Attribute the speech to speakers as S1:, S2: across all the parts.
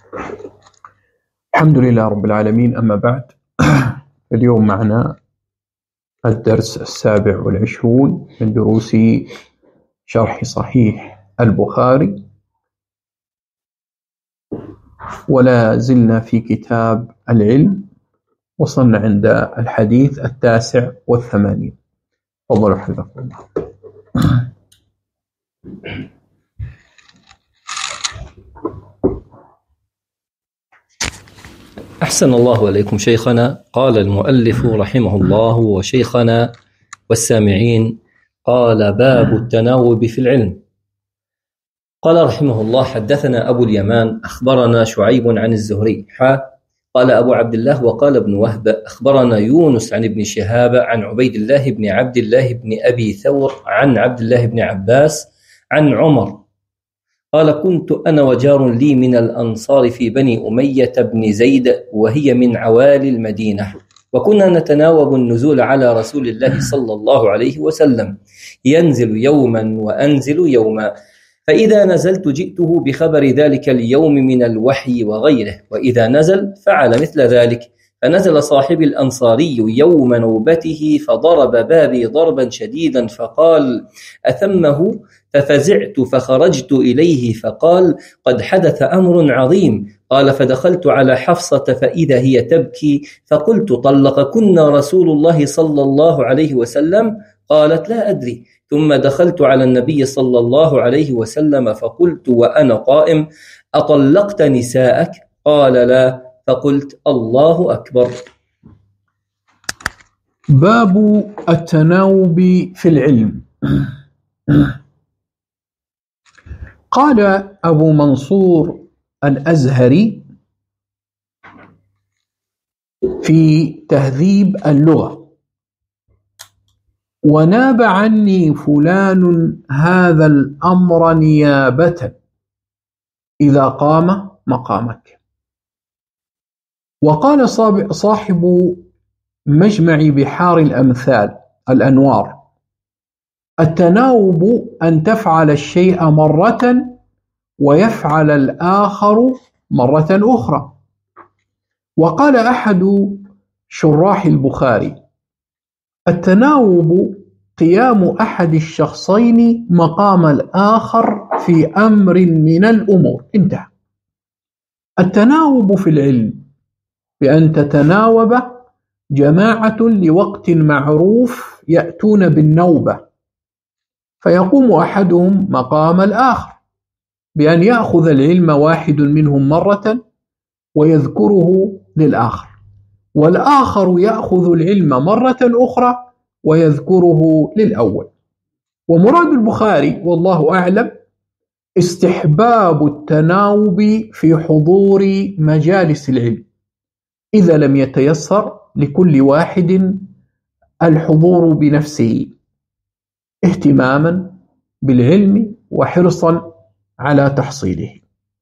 S1: الحمد لله رب العالمين. أما بعد، اليوم معنا الدرس 27 من دروس شرح صحيح البخاري، ولا زلنا في كتاب العلم، وصلنا عند الحديث 89. تفضلوا حفظكم الله.
S2: أحسن الله عليكم شيخنا. قال المؤلف رحمه الله وشيخنا والسامعين: قال: باب التناوب في العلم. قال رحمه الله: حدثنا أبو اليمان أخبرنا شعيب عن الزهري قال أبو عبد الله وقال ابن وهب أخبرنا يونس عن ابن شهاب عن عبيد الله بن عبد الله بن أبي ثور عن عبد الله بن عباس عن عمر قال: كنت أنا وجار لي من الأنصار في بني أمية بن زيد، وهي من عوالي المدينة، وكنا نتناوب النزول على رسول الله صلى الله عليه وسلم، ينزل يوما وأنزل يوما، فإذا نزلت جئته بخبر ذلك اليوم من الوحي وغيره، وإذا نزل فعل مثل ذلك. فنزل صاحب الأنصاري يوم نوبته فضرب بابي ضربا شديدا فقال: أثمه؟ ففزعت فخرجت إليه فقال: قد حدث أمر عظيم. قال: فدخلت على حفصة فإذا هي تبكي، فقلت: طلقكن رسول الله صلى الله عليه وسلم؟ قالت: لا أدري. ثم دخلت على النبي صلى الله عليه وسلم فقلت وأنا قائم: أطلقت نساءك؟ قال: لا. فقلت: الله أكبر.
S1: باب التناوب في العلم. قال أبو منصور الأزهري في تهذيب اللغة: وناب عني فلان هذا الأمر نيابة إذا قام مقامك. وقال صاحب مجمع بحار الأمثال الأنوار: التناوب أن تفعل الشيء مرة ويفعل الآخر مرة أخرى. وقال أحد شراح البخاري: التناوب قيام أحد الشخصين مقام الآخر في أمر من الأمور. انتهى. التناوب في العلم بأن تتناوب جماعة لوقت معروف يأتون بالنوبة، فيقوم أحدهم مقام الآخر بأن يأخذ العلم واحد منهم مرة ويذكره للآخر، والآخر يأخذ العلم مرة أخرى ويذكره للأول. ومراد البخاري والله أعلم استحباب التناوب في حضور مجالس العلم إذا لم يتيسر لكل واحد الحضور بنفسه، اهتماما بالعلم وحرصا على تحصيله.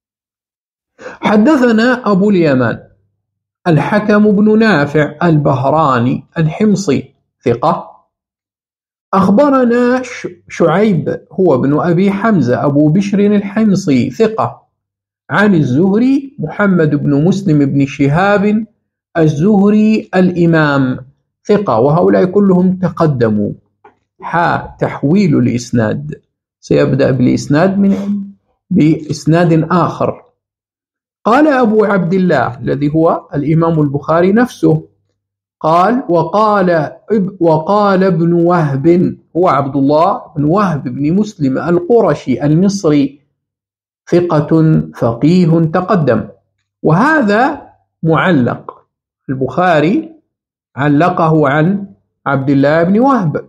S1: حدثنا أبو اليمان الحكم بن نافع البهراني الحمصي ثقة. أخبرنا شعيب هو بن أبي حمزة أبو بشر الحمصي ثقة، عن الزهري محمد بن مسلم بن شهاب الزهري الإمام ثقة، وهؤلاء كلهم تقدموا. تحويل الإسناد، سيبدأ بالإسناد بإسناد آخر. قال أبو عبد الله الذي هو الإمام البخاري نفسه قال: وقال ابن وهب هو عبد الله بن وهب بن مسلم القرشي المصري ثقة فقيه تقدم. وهذا معلق، البخاري علقه عن عبد الله بن وهب.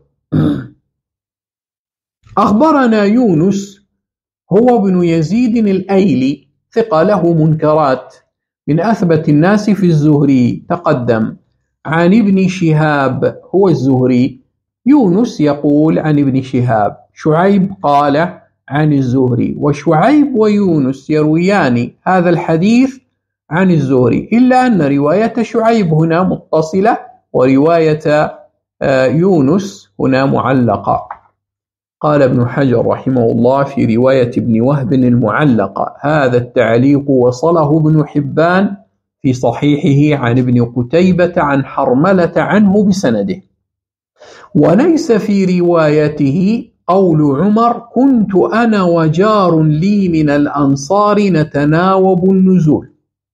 S1: أخبرنا يونس هو بن يزيد الأيلي ثقة له منكرات، من أثبت الناس في الزهري تقدم، عن ابن شهاب هو الزهري. يونس يقول عن ابن شهاب، شعيب قال عن الزهري، وشعيب ويونس يرويان هذا الحديث عن الزهري، إلا أن رواية شعيب هنا متصلة ورواية يونس هنا معلقة. قال ابن حجر رحمه الله في رواية ابن وهب المعلقة: هذا التعليق وصله ابن حبان في صحيحه عن ابن قتيبة عن حرملة عنه بسنده، وليس في روايته قول عمر: كنت أنا وجار لي من الأنصار نتناوب النزول،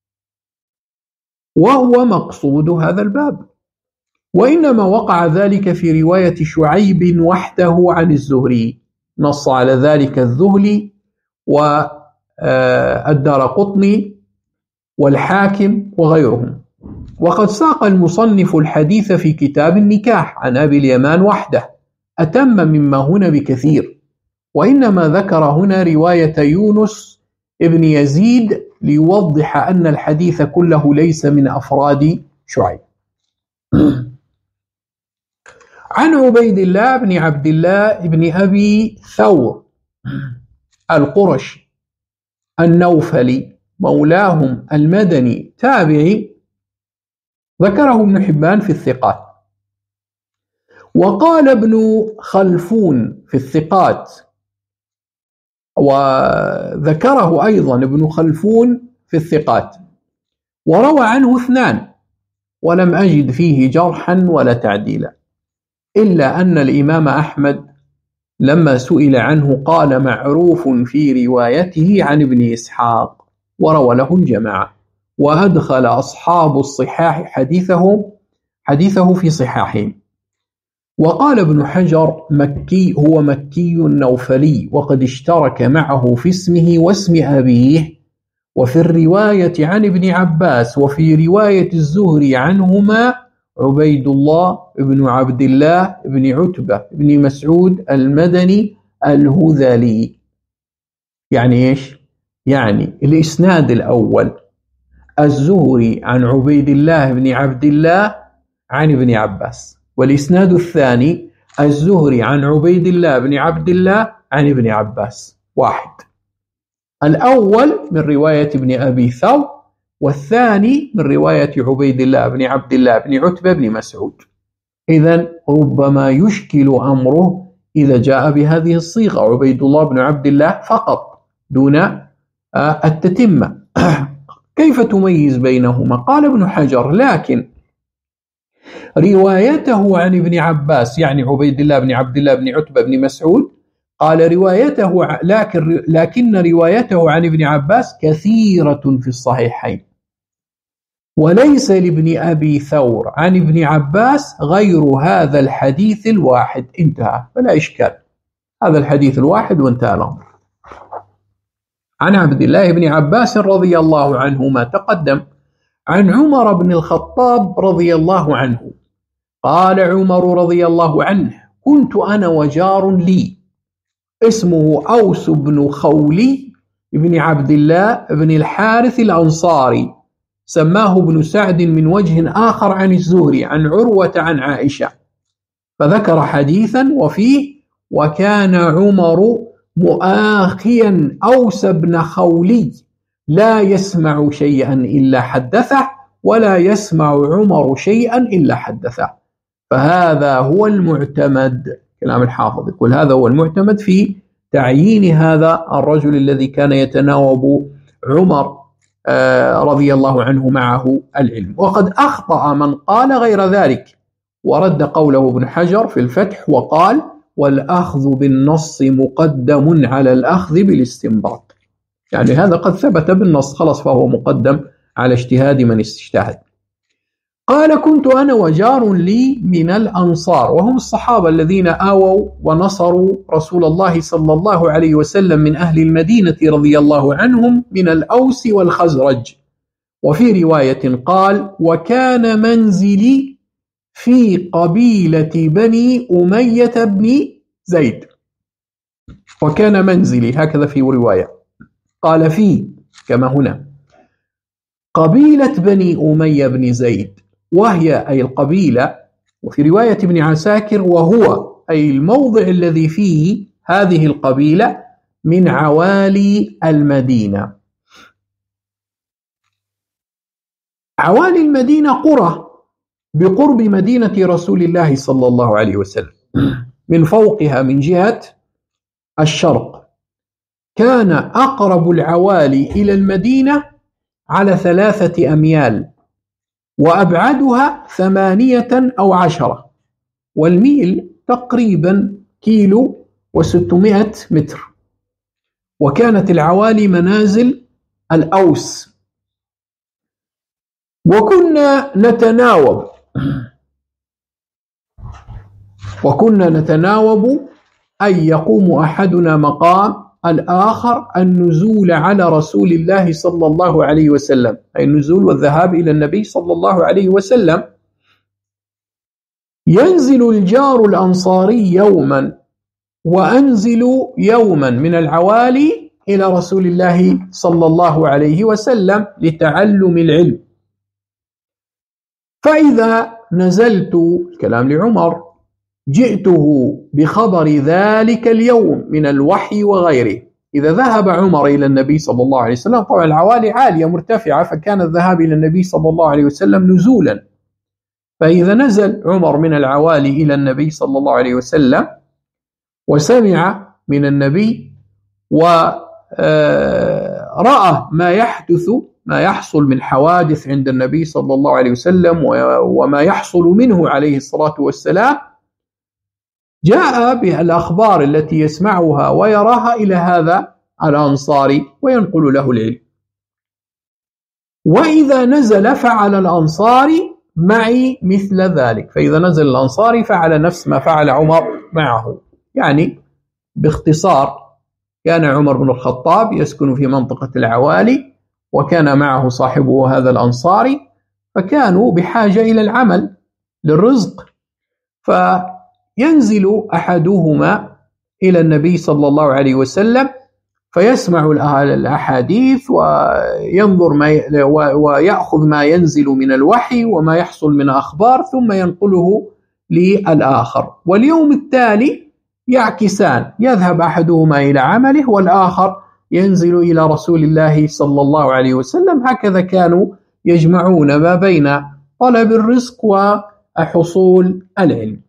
S1: وهو مقصود هذا الباب، وإنما وقع ذلك في رواية شعيب وحده عن الزهري، نص على ذلك الذهلي والدارقطني والحاكم وغيرهم. وقد ساق المصنف الحديث في كتاب النكاح عن أبي اليمان وحده أتم مما هنا بكثير، وإنما ذكر هنا رواية يونس ابن يزيد ليوضح أن الحديث كله ليس من أفراد شعيب. عن عبيد الله بن عبد الله بن أبي ثور القرشي النوفلي مولاهم المدني تابعي، ذكره ابن حبان في الثقات، وقال ابن خلفون في الثقات، وذكره أيضا ابن خلفون في الثقات، وروى عنه اثنان ولم أجد فيه جرحا ولا تعديلا، إلا أن الإمام أحمد لما سئل عنه قال: معروف في روايته عن ابن إسحاق، وروى له الجماعة، وأدخل أصحاب الصحاح حديثه في صحاحهم. وقال ابن حجر: مكي، هو مكي نوفلي، وقد اشترك معه في اسمه واسم أبيه، وفي الرواية عن ابن عباس، وفي رواية الزهري عنهما عبيد الله بن عبد الله بن عتبة بن مسعود المدني الهذلي. يعني إيش؟ يعني الإسناد الأول الزهري عن عبيد الله بن عبد الله عن ابن عباس، والإسناد الثاني الزهري عن عبيد الله بن عبد الله عن ابن عباس، واحد. الأول من رواية ابن أبي ثور، والثاني من رواية عبيد الله بن عبد الله بن عتبة بن مسعود. إذن ربما يشكل أمره إذا جاء بهذه الصيغة عبيد الله بن عبد الله فقط دون التتمة. كيف تميز بينهما؟ قال ابن حجر: لكن روايته عن ابن عباس، يعني عبيد الله بن عبد الله بن عتبة بن مسعود، قال روايته لكن روايته عن ابن عباس كثيرة في الصحيحين، وليس لابن أبي ثور عن ابن عباس غير هذا الحديث الواحد. انتهى، فلا إشكال، هذا الحديث الواحد وانتهى الأمر. عن عبد الله بن عباس رضي الله عنهما تقدم. عن عمر بن الخطاب رضي الله عنه قال عمر رضي الله عنه: كنت أنا وجار لي اسمه أوس بن خولي بن عبد الله بن الحارث الأنصاري، سماه ابن سعد من وجه آخر عن الزهري عن عروة عن عائشة، فذكر حديثا وفيه: وكان عمر مؤاخيا أوس بن خولي لا يسمع شيئا إلا حدثه، ولا يسمع عمر شيئا إلا حدثه. فهذا هو المعتمد، كلام الحافظ يقول هذا هو المعتمد في تعيين هذا الرجل الذي كان يتناوب عمر رضي الله عنه معه العلم. وقد أخطأ من قال غير ذلك، ورد قوله ابن حجر في الفتح وقال: والأخذ بالنص مقدم على الأخذ بالاستنباط، يعني هذا قد ثبت بالنص خلص، فهو مقدم على اجتهاد من اجتهد. قال: كنت أنا وجار لي من الأنصار، وهم الصحابة الذين آووا ونصروا رسول الله صلى الله عليه وسلم من أهل المدينة رضي الله عنهم من الأوس والخزرج. وفي رواية قال: وكان منزلي في قبيلة بني أمية بن زيد. وكان منزلي، هكذا في رواية، قال في كما هنا قبيلة بني أمية بن زيد، وهي أي القبيلة، وفي رواية ابن عساكر وهو أي الموضع الذي فيه هذه القبيلة من عوالي المدينة. عوالي المدينة قرى بقرب مدينة رسول الله صلى الله عليه وسلم، من فوقها من جهة الشرق، كان أقرب العوالي إلى المدينة على 3 أميال، وأبعدها 8 أو 10، والميل تقريبا 1,600 متر. وكانت العوالي منازل الأوس. وكنا نتناوب أن يقوم أحدنا مقام الآخر النزول على رسول الله صلى الله عليه وسلم، أي النزول والذهاب إلى النبي صلى الله عليه وسلم. ينزل الجار الأنصاري يوما وأنزل يوما من العوالي إلى رسول الله صلى الله عليه وسلم لتعلم العلم. فإذا نزلت، الكلام لعمر، جئته بخبر ذلك اليوم من الوحي وغيره. إذا ذهب عمر إلى النبي صلى الله عليه وسلم، طبعا العوالي عالية مرتفعة، فكان الذهاب إلى النبي صلى الله عليه وسلم نزولا. فإذا نزل عمر من العوالي إلى النبي صلى الله عليه وسلم وسمع من النبي ورأى ما يحصل من حوادث عند النبي صلى الله عليه وسلم وما يحصل منه عليه الصلاة والسلام، جاء بالأخبار التي يسمعها ويراها إلى هذا الأنصاري وينقل له العلم. وإذا نزل فعل الأنصاري معي مثل ذلك. فإذا نزل الأنصاري فعل نفس ما فعل عمر معه. يعني باختصار، كان عمر بن الخطاب يسكن في منطقة العوالي، وكان معه صاحبه هذا الأنصاري، فكانوا بحاجة إلى العمل للرزق. فينزل أحدهما إلى النبي صلى الله عليه وسلم فيسمع الأحاديث وينظر ويأخذ ما ينزل من الوحي وما يحصل من أخبار، ثم ينقله للآخر. واليوم التالي يعكسان، يذهب أحدهما إلى عمله والآخر ينزل إلى رسول الله صلى الله عليه وسلم. هكذا كانوا يجمعون ما بين طلب الرزق وحصول العلم.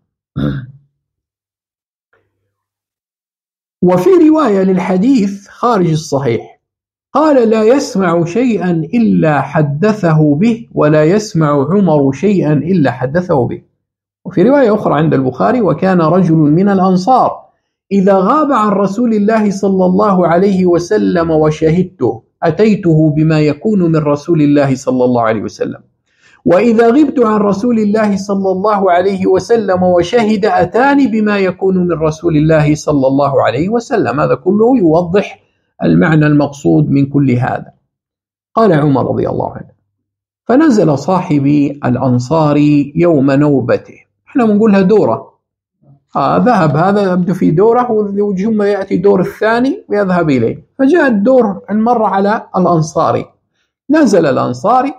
S1: وفي رواية للحديث خارج الصحيح قال: لا يسمع شيئا إلا حدثه به، ولا يسمع عمر شيئا إلا حدثه به. وفي رواية أخرى عند البخاري: وكان رجل من الأنصار إذا غاب عن رسول الله صلى الله عليه وسلم وشهدته أتيته بما يكون من رسول الله صلى الله عليه وسلم، وإذا غبت عن رسول الله صلى الله عليه وسلم وشهد أتاني بما يكون من رسول الله صلى الله عليه وسلم. هذا كله يوضح المعنى المقصود من كل هذا. قال عمر رضي الله عنه: فنزل صاحبي الأنصاري يوم نوبته. احنا بنقولها دورة، ذهب هذا يبدو في دوره، وثم يأتي دور الثاني ويذهب إليه. فجاء الدور المرة على الأنصاري. نزل الأنصاري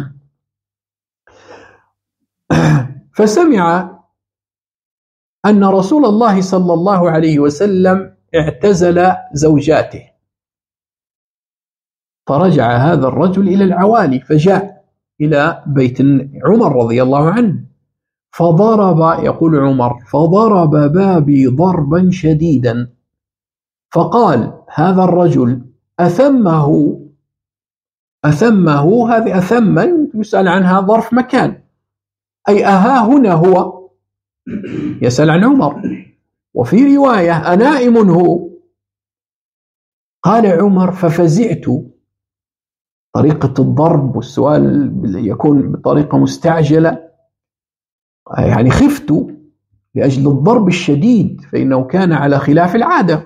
S1: فسمع أن رسول الله صلى الله عليه وسلم اعتزل زوجاته. فرجع هذا الرجل إلى العوالي، فجاء إلى بيت عمر رضي الله عنه، فضرب، يقول عمر: فضرب بابي ضربا شديدا، فقال هذا الرجل أثمه. هذه أثما يسأل عنها ظرف مكان، أي أها هنا هو، يسأل عن عمر. وفي رواية: أنائم هو؟ قال عمر: ففزعت. طريقة الضرب والسؤال يكون بطريقة مستعجلة، يعني خفت لأجل الضرب الشديد، فإنه كان على خلاف العادة.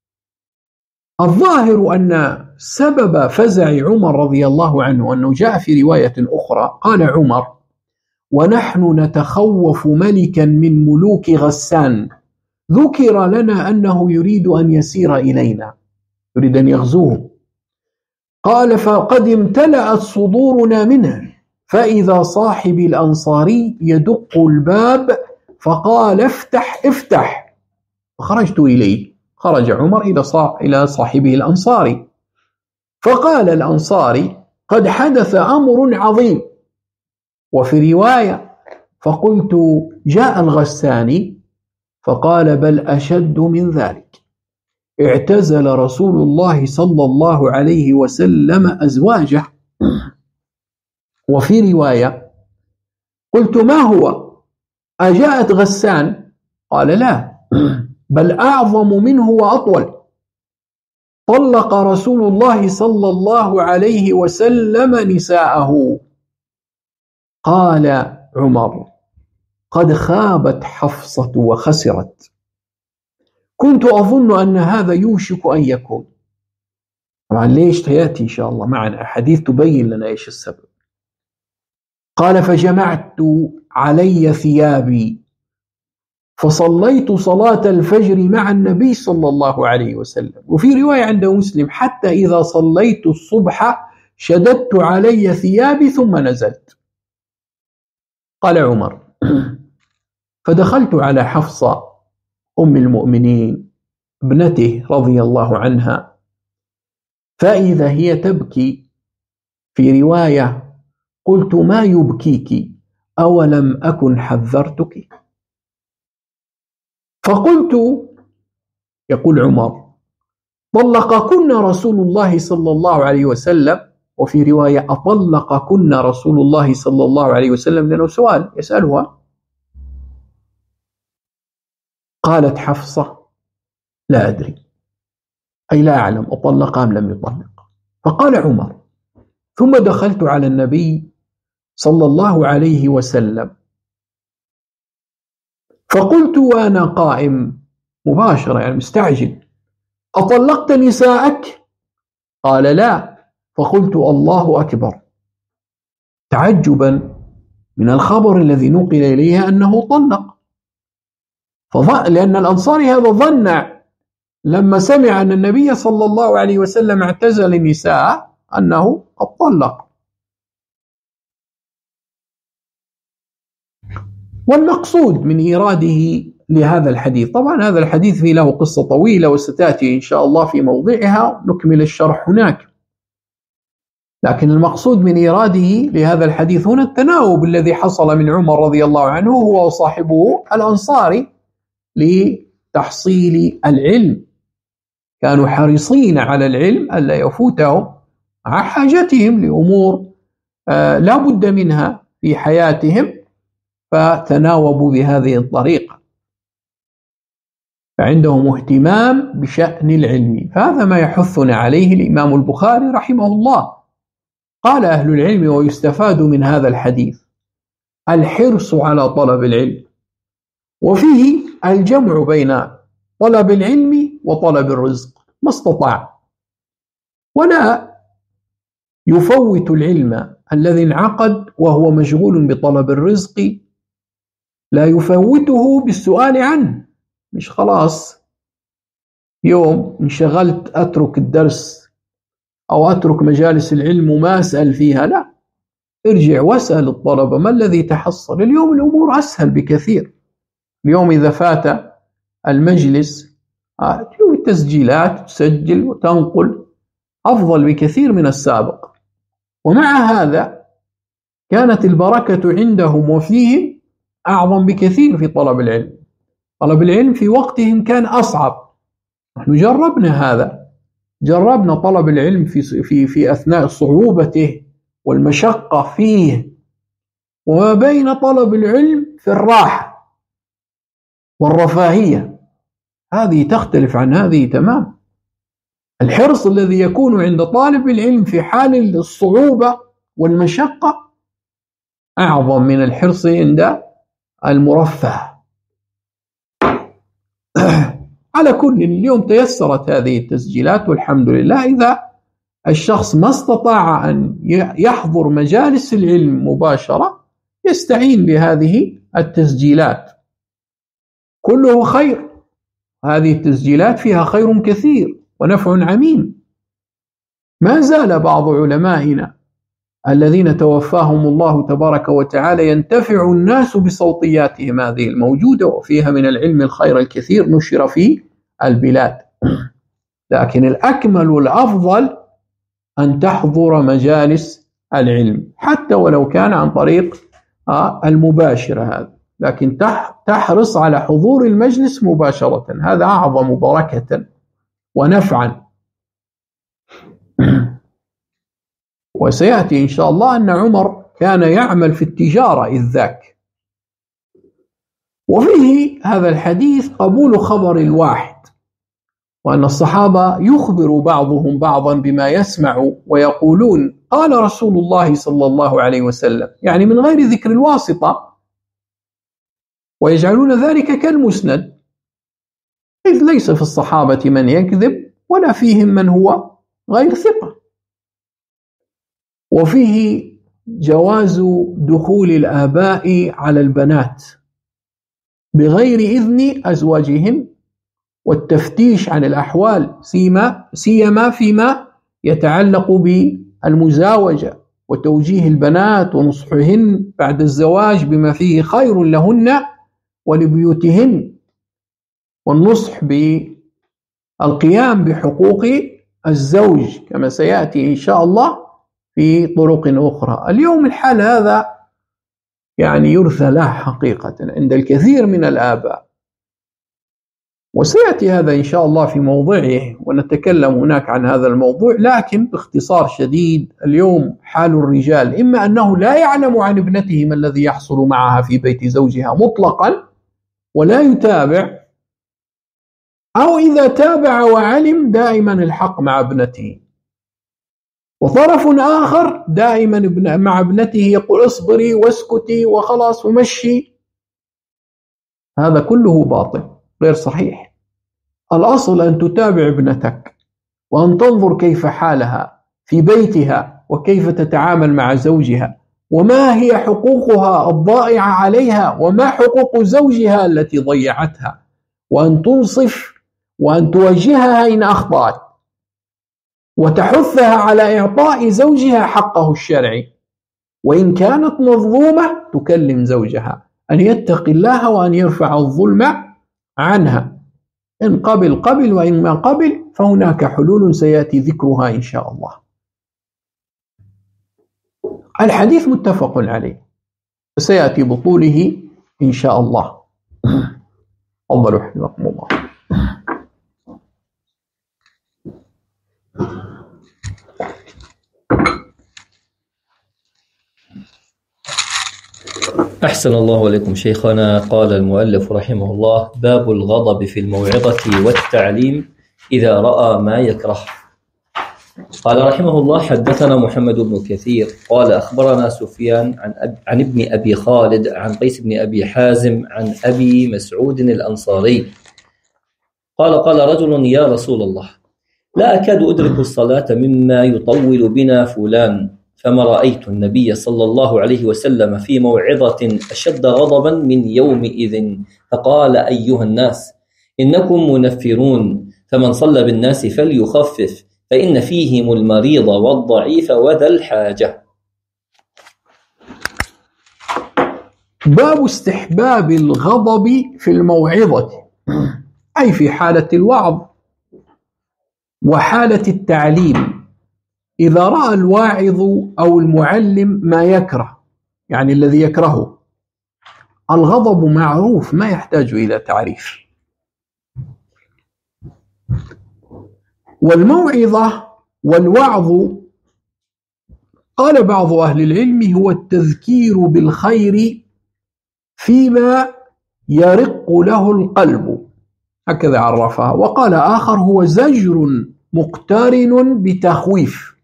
S1: الظاهر أن سبب فزع عمر رضي الله عنه أنه جاء في رواية أخرى قال عمر: ونحن نتخوف ملكا من ملوك غسان، ذكر لنا أنه يريد أن يسير إلينا، يريد أن يغزوه. قال: فقد امتلأت صدورنا منه، فإذا صاحب الأنصاري يدق الباب فقال: افتح افتح. فخرجت إليه. خرج عمر إلى صاحبه الأنصاري، فقال الأنصاري: قد حدث أمر عظيم. وفي رواية: فقلت: جاء الغساني؟ فقال: بل أشد من ذلك. اعتزل رسول الله صلى الله عليه وسلم أزواجه. وفي رواية: قلت: ما هو؟ أجاءت غسان؟ قال: لا، بل أعظم منه وأطول. طلق رسول الله صلى الله عليه وسلم نساءه. قال عمر: قد خابت حفصة وخسرت، كنت أظن أن هذا يوشك أن يكون. طبعا ليش تأتي إن شاء الله معنا أحاديث تبين لنا إيش السبب. قال: فجمعت علي ثيابي فصليت صلاة الفجر مع النبي صلى الله عليه وسلم. وفي رواية عند مسلم: حتى إذا صليت الصبح شددت علي ثيابي ثم نزلت. قال عمر: فدخلت على حفصة أم المؤمنين ابنته رضي الله عنها، فإذا هي تبكي. في رواية: قلت: ما يبكيك؟ أولم أكن حذرتك؟ فقلت، يقول عمر: طلقكن رسول الله صلى الله عليه وسلم. وفي رواية: أطلقكن رسول الله صلى الله عليه وسلم؟ لأنه سؤال يسألها. قالت حفصة: لا أدري، أي لا أعلم أطلق أم لم يطلق. فقال عمر: ثم دخلت على النبي صلى الله عليه وسلم فقلت وأنا قائم مباشرة، يعني مستعجل: أطلقت نساءك؟ قال: لا. فقلت: الله أكبر، تعجبا من الخبر الذي نقل إليها أنه طلق. لأن الأنصاري هذا ظن لما سمع أن النبي صلى الله عليه وسلم اعتزل النساء أنه قد طلق. والمقصود من إيراده لهذا الحديث، طبعا هذا الحديث فيه له قصة طويلة وستأتي إن شاء الله في موضعها، نكمل الشرح هناك. لكن المقصود من إيراده لهذا الحديث هنا التناوب الذي حصل من عمر رضي الله عنه هو وصاحبه الأنصاري لتحصيل العلم. كانوا حريصين على العلم ألا يفوتهم مع حاجتهم لأمور لا بد منها في حياتهم، فتناوبوا بهذه الطريقة، فعندهم اهتمام بشأن العلم. فهذا ما يحثنا عليه الإمام البخاري رحمه الله. قال أهل العلم: ويستفاد من هذا الحديث الحرص على طلب العلم، وفيه الجمع بين طلب العلم وطلب الرزق ما استطاع، ولا يفوت العلم الذي انعقد وهو مشغول بطلب الرزق، لا يفوته بالسؤال عنه. مش خلاص يوم انشغلت أترك الدرس أو أترك مجالس العلم وما أسأل فيها، لا، ارجع واسأل الطلبة ما الذي تحصل. اليوم الأمور أسهل بكثير. اليوم إذا فات المجلس تجيب التسجيلات تسجل وتنقل، أفضل بكثير من السابق. ومع هذا كانت البركة عندهم وفيهم أعظم بكثير في طلب العلم. طلب العلم في وقتهم كان أصعب. نحن جربنا هذا، جربنا طلب العلم في أثناء صعوبته والمشقة فيه، وما بين طلب العلم في الراحة والرفاهية، هذه تختلف عن هذه تمام. الحرص الذي يكون عند طالب العلم في حال الصعوبة والمشقة أعظم من الحرص عند المرفه. على كل، اليوم تيسرت هذه التسجيلات والحمد لله. إذا الشخص ما استطاع أن يحضر مجالس العلم مباشرة يستعين بهذه التسجيلات، كله خير. هذه التسجيلات فيها خير كثير ونفع عميم. ما زال بعض علمائنا الذين توفاهم الله تبارك وتعالى ينتفع الناس بصوتياتهم هذه الموجودة، وفيها من العلم الخير الكثير نشر في البلاد. لكن الأكمل والأفضل أن تحضر مجالس العلم حتى ولو كان عن طريق المباشرة هذا، لكن تحرص على حضور المجلس مباشرة، هذا أعظم بركة ونفعا. وسيأتي إن شاء الله أن عمر كان يعمل في التجارة إذ ذاك. وفيه هذا الحديث قبول خبر الواحد، وأن الصحابة يخبر بعضهم بعضا بما يسمع ويقولون قال رسول الله صلى الله عليه وسلم، يعني من غير ذكر الواسطة، ويجعلون ذلك كالمسند، إذ ليس في الصحابة من يكذب ولا فيهم من هو غير ثقة. وفيه جواز دخول الآباء على البنات بغير إذن أزواجهم، والتفتيش عن الأحوال سيما فيما يتعلق بالمزاوجة وتوجيه البنات ونصحهن بعد الزواج بما فيه خير لهن ولبيوتهن، والنصح بالقيام بحقوق الزوج كما سيأتي إن شاء الله في طرق أخرى. اليوم الحال هذا يعني يرثى له حقيقة عند الكثير من الآباء، وسيأتي هذا إن شاء الله في موضعه ونتكلم هناك عن هذا الموضوع. لكن باختصار شديد، اليوم حال الرجال إما أنه لا يعلم عن ابنته ما الذي يحصل معها في بيت زوجها مطلقا ولا يتابع، أو إذا تابع وعلم دائما الحق مع ابنته، وطرف آخر دائما مع ابنته يقول اصبري واسكتي وخلاص ومشي. هذا كله باطل غير صحيح. الأصل أن تتابع ابنتك وأن تنظر كيف حالها في بيتها وكيف تتعامل مع زوجها، وما هي حقوقها الضائعة عليها وما حقوق زوجها التي ضيعتها، وأن تنصف وأن توجهها إن أخطأت، وتحثها على إعطاء زوجها حقه الشرعي، وإن كانت مظلومة تكلم زوجها أن يتقي الله وأن يرفع الظلم عنها، إن قبل قبل، وإن ما قبل فهناك حلول سيأتي ذكرها إن شاء الله. الحديث متفق عليه سيأتي بطوله إن شاء الله. تفضلوا حفظكم الله.
S2: أحسن الله عليكم شيخنا. قال المؤلف رحمه الله: باب الغضب في الموعظة والتعليم إذا رأى ما يكره. قال رحمه الله: حدثنا محمد بن كثير قال أخبرنا سفيان عن ابن أبي خالد عن قيس بن أبي حازم عن أبي مسعود الأنصاري قال: قال رجل: يا رسول الله، لا أكاد أدرك الصلاة مما يطول بنا فلان، فما رأيت النبي صلى الله عليه وسلم في موعظة أشد غضبا من يومئذ، فقال: أيها الناس، إنكم منفرون، فمن صلى بالناس فليخفف، فإن فيهم المريض والضعيف وذا الحاجة.
S1: باب استحباب الغضب في الموعظة، أي في حالة الوعظ وحالة التعليم، إذا رأى الواعظ أو المعلم ما يكره، يعني الذي يكرهه. الغضب معروف ما يحتاج إلى تعريف. والموعظة والوعظ قال بعض أهل العلم هو التذكير بالخير فيما يرق له القلب، هكذا عرفها. وقال آخر هو زجر مقترن بتخويف.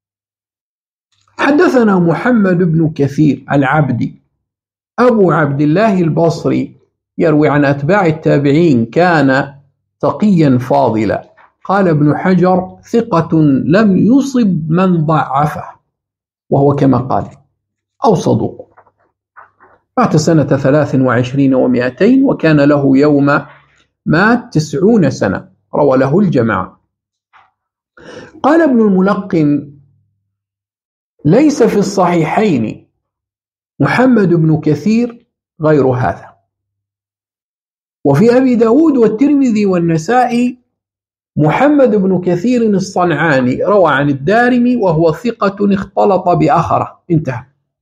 S1: حدثنا محمد بن كثير العبدي أبو عبد الله البصري، يروي عن أتباع التابعين، كان تقيا فاضلا. قال ابن حجر: ثقة لم يصب من ضعفه، وهو كما قال، أو صدوق. مات سنة 23 و200، وكان له يوم مات 90 سنة، روى له الجماعة. قال ابن الملقن: ليس في الصحيحين محمد بن كثير غير هذا. وفي أبي داود والترمذي والنسائي محمد بن كثير الصنعاني، روى عن الدارمي وهو ثقة اختلط بآخره، انتهى.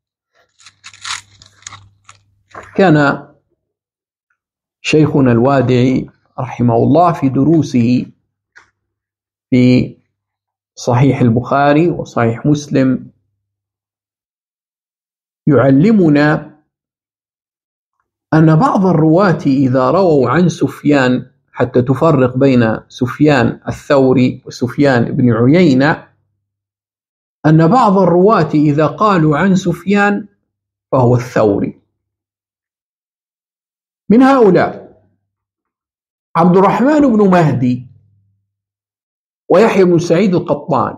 S1: كان شيخنا الوادعي رحمه الله في دروسه في صحيح البخاري وصحيح مسلم يعلمنا أن بعض الرواة إذا رووا عن سفيان، حتى تفرق بين سفيان الثوري وسفيان بن عيينة، أن بعض الرواة إذا قالوا عن سفيان فهو الثوري. من هؤلاء عبد الرحمن بن مهدي ويحيى بن سعيد القطان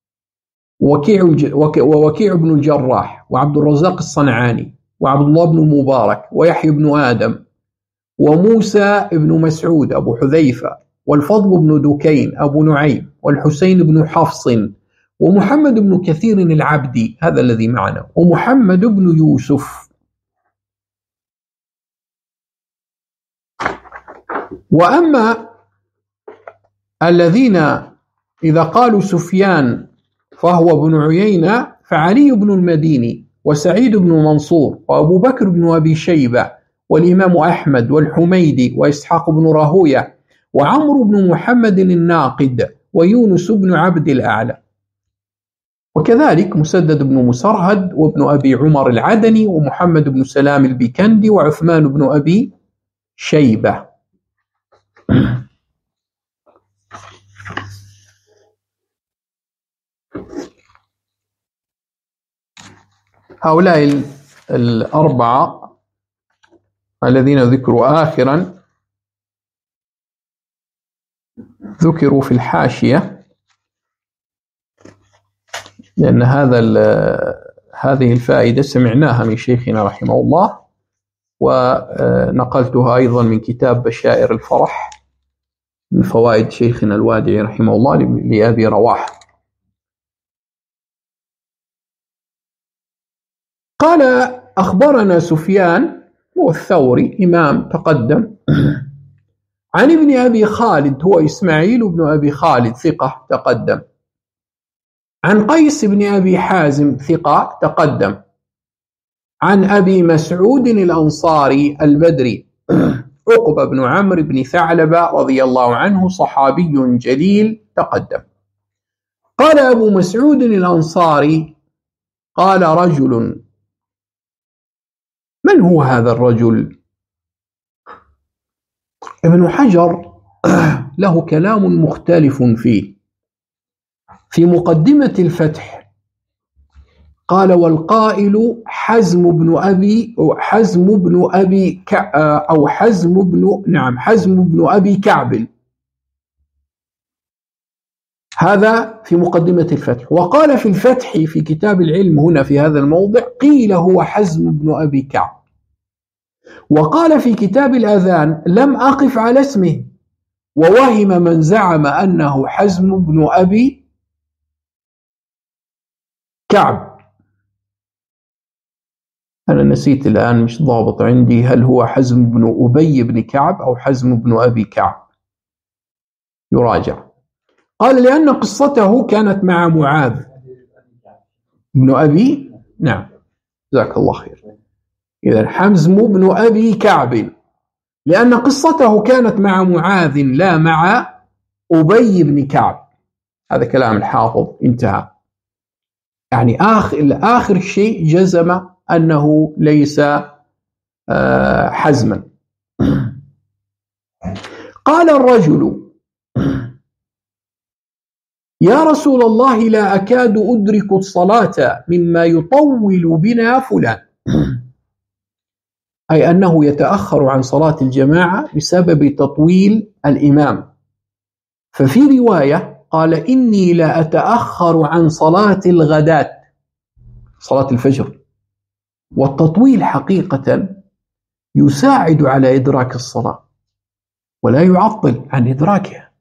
S1: ووكيع بن الجراح وعبد الرزاق الصنعاني وعبد الله بن المبارك ويحيى بن آدم وموسى بن مسعود أبو حذيفة والفضل بن دكين أبو نعيم والحسين بن حفص ومحمد بن كثير العبدي، هذا الذي معنا، ومحمد بن يوسف. وأما الذين إذا قالوا سفيان فهو بن عيينة فعلي بن المديني وسعيد بن منصور وأبو بكر بن أبي شيبة والإمام أحمد والحميدي وإسحاق بن راهوية وعمرو بن محمد الناقد ويونس بن عبد الأعلى، وكذلك مسدد بن مسرهد وابن أبي عمر العدني ومحمد بن سلام البيكندي وعثمان بن أبي شيبة. هؤلاء الأربعة الذين ذكروا آخرا ذكروا في الحاشية، لأن هذه الفائدة سمعناها من شيخنا رحمه الله، ونقلتها أيضا من كتاب بشائر الفرح من فوائد شيخنا الوادعي رحمه الله لأبي رواح. قال أخبرنا سفيان هو الثوري إمام تقدم، عن ابن أبي خالد هو إسماعيل بن أبي خالد ثقة تقدم، عن قيس بن أبي حازم ثقة تقدم، عن أبي مسعود الأنصاري البدري عقبة بن عمرو بن ثعلبة رضي الله عنه صحابي جليل تقدم. قال أبو مسعود الأنصاري قال رجل. من هو هذا الرجل؟ ابن حجر له كلام مختلف فيه. في مقدمة الفتح قال والقائل حزم بن أبي كعب، هذا في مقدمة الفتح. وقال في الفتح في كتاب العلم هنا في هذا الموضع قيل هو حزم بن أبي كعب. وقال في كتاب الأذان لم أقف على اسمه، ووهم من زعم أنه حزم بن أبي كعب. أنا نسيت الآن، مش ضابط عندي هل هو حزم بن أبي بن كعب أو حزم بن أبي كعب، يراجع. قال لأن قصته كانت مع معاذ بن أبي، نعم جزاك الله خير، إذن حزم بن أبي كعب، لأن قصته كانت مع معاذ لا مع أبي بن كعب. هذا كلام الحافظ، انتهى. يعني آخر شيء جزم أنه ليس حزما. قال الرجل يا رسول الله لا أكاد أدرك الصلاة مما يطول بنا فلان، أي أنه يتأخر عن صلاة الجماعة بسبب تطويل الإمام. ففي رواية قال إني لا أتأخر عن صلاة الغداة، صلاة الفجر. والتطويل حقيقة يساعد على إدراك الصلاة ولا يعطل عن إدراكها.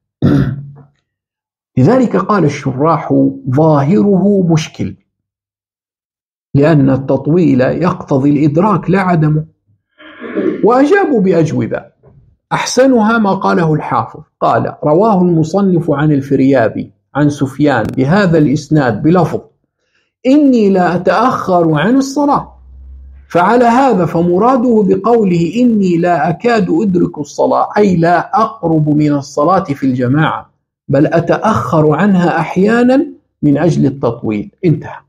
S1: لذلك قال الشراح ظاهره مشكل، لأن التطويل يقتضي الإدراك لا عدمه. وأجابوا بأجوبة أحسنها ما قاله الحافظ، قال رواه المصنف عن الفريابي عن سفيان بهذا الإسناد بلفظ إني لا أتأخر عن الصلاة، فعلى هذا فمراده بقوله إني لا أكاد أدرك الصلاة أي لا أقرب من الصلاة في الجماعة، بل أتأخر عنها أحيانا من أجل التطويل. انتهى.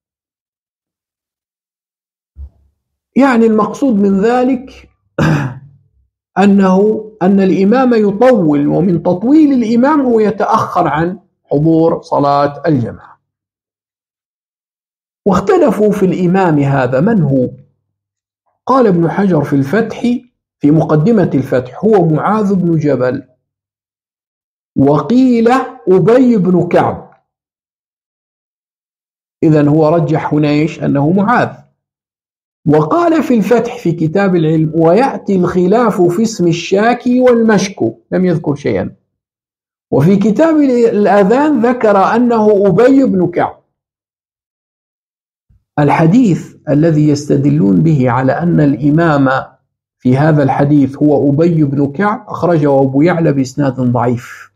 S1: يعني المقصود من ذلك أن الإمام يطول، ومن تطويل الإمام هو يتأخر عن حضور صلاة الجماعة. واختلفوا في الإمام هذا من هو. قال ابن حجر في الفتح في مقدمة الفتح هو معاذ بن جبل، وقيل أبي بن كعب. إذن هو رجح هنا إيش؟ أنه معاذ. وقال في الفتح في كتاب العلم ويأتي الخلاف في اسم الشاكي والمشكو، لم يذكر شيئا. وفي كتاب الأذان ذكر أنه أبي بن كعب. الحديث الذي يستدلون به على أن الإمام في هذا الحديث هو أبي بن كعب أخرجه أبو يعلى بإسناد ضعيف.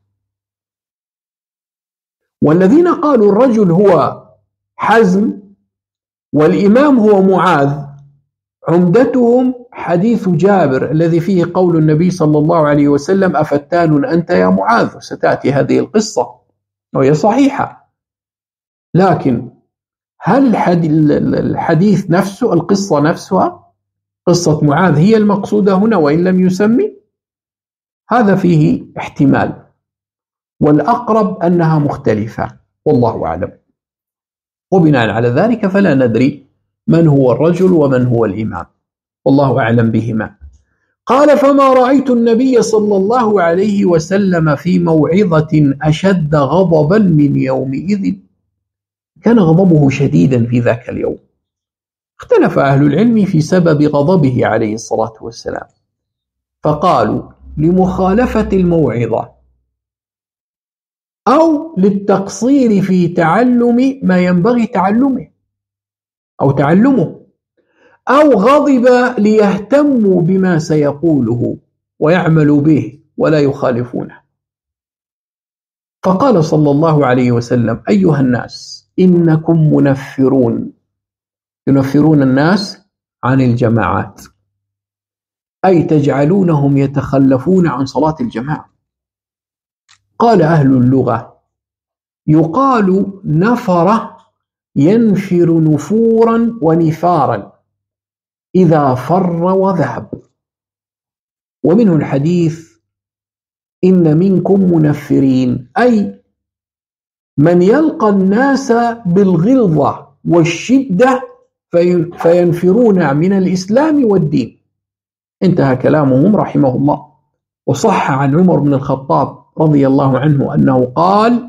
S1: والذين قالوا الرجل هو حزم والإمام هو معاذ عمدتهم حديث جابر الذي فيه قول النبي صلى الله عليه وسلم أفتان أنت يا معاذ، ستأتي هذه القصة وهي صحيحة. لكن هل الحديث نفسه، القصة نفسها، قصة معاذ هي المقصودة هنا وإن لم يسمي؟ هذا فيه احتمال، والأقرب أنها مختلفة والله أعلم. وبناء على ذلك فلا ندري من هو الرجل ومن هو الإمام، والله أعلم بهما. قال فما رأيت النبي صلى الله عليه وسلم في موعظة أشد غضبا من يومئذ. كان غضبه شديدا في ذاك اليوم. اختلف أهل العلم في سبب غضبه عليه الصلاة والسلام، فقالوا لمخالفة الموعظة، أو للتقصير في تعلم ما ينبغي تعلمه أو تعلمه، أو غضب ليهتموا بما سيقوله ويعملوا به ولا يخالفونه. فقال صلى الله عليه وسلم أيها الناس إنكم منفرون، ينفرون الناس عن الجماعات، أي تجعلونهم يتخلفون عن صلاة الجماعة. قال أهل اللغة يقال نفر ينفر نفورا ونفارا إذا فر وذهب. ومنه الحديث إن منكم منفرين، أي من يلقى الناس بالغلظة والشدة فينفرون من الإسلام والدين. انتهى كلامهم رحمه الله. وصح عن عمر بن الخطاب رضي الله عنه أنه قال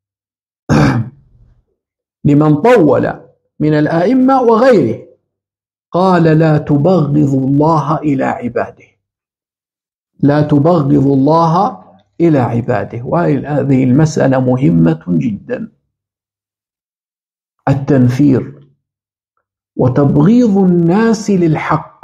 S1: لمن طول من الآئمة وغيره، قال لا تبغض الله إلى عباده، لا تبغض الله إلى عباده. وهذه المسألة مهمة جدا، التنفير وتبغيض الناس للحق.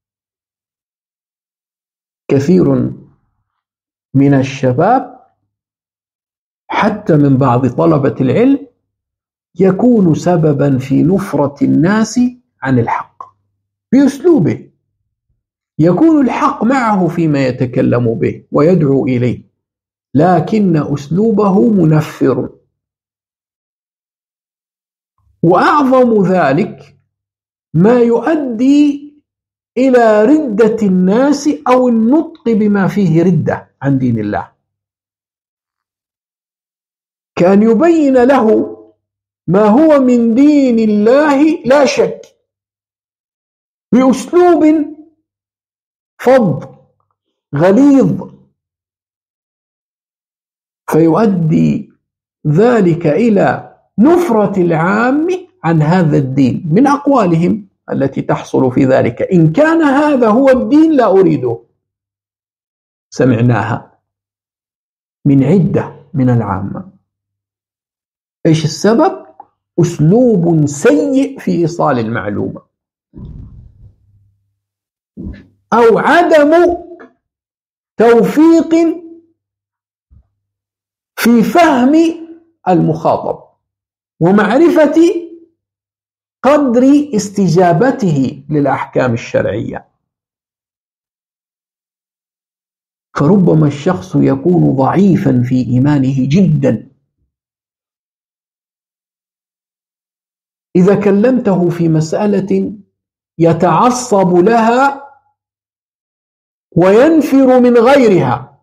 S1: كثير من الشباب حتى من بعض طلبة العلم يكون سببا في نفرة الناس عن الحق بأسلوبه، يكون الحق معه فيما يتكلم به ويدعو إليه، لكن أسلوبه منفر. وأعظم ذلك ما يؤدي إلى ردة الناس أو النطق بما فيه ردة عن دين الله، كان يبين له ما هو من دين الله لا شك بأسلوب فظ غليظ، فيؤدي ذلك إلى نفرة العام عن هذا الدين من أقوالهم التي تحصل في ذلك. إن كان هذا هو الدين لا أريده. سمعناها من عدة من العامة. إيش السبب؟ أسلوب سيء في إيصال المعلومة، أو عدم توفيق في فهم المخاطب ومعرفة قدر استجابته للأحكام الشرعية. فربما الشخص يكون ضعيفا في إيمانه جدا، إذا كلمته في مسألة يتعصب لها وينفر من غيرها،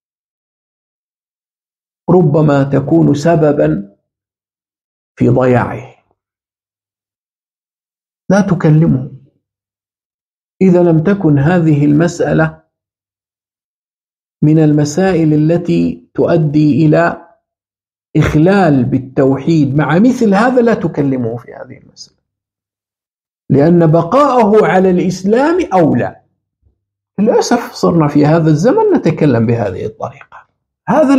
S1: ربما تكون سببا في ضياعه. لا تكلمه إذا لم تكن هذه المسألة من المسائل التي تؤدي إلى إخلال بالتوحيد. مع مثل هذا لا تكلمه في هذه المسألة، لأن بقاءه على الإسلام أولى. للأسف صرنا في هذا الزمن نتكلم بهذه الطريقة. هذا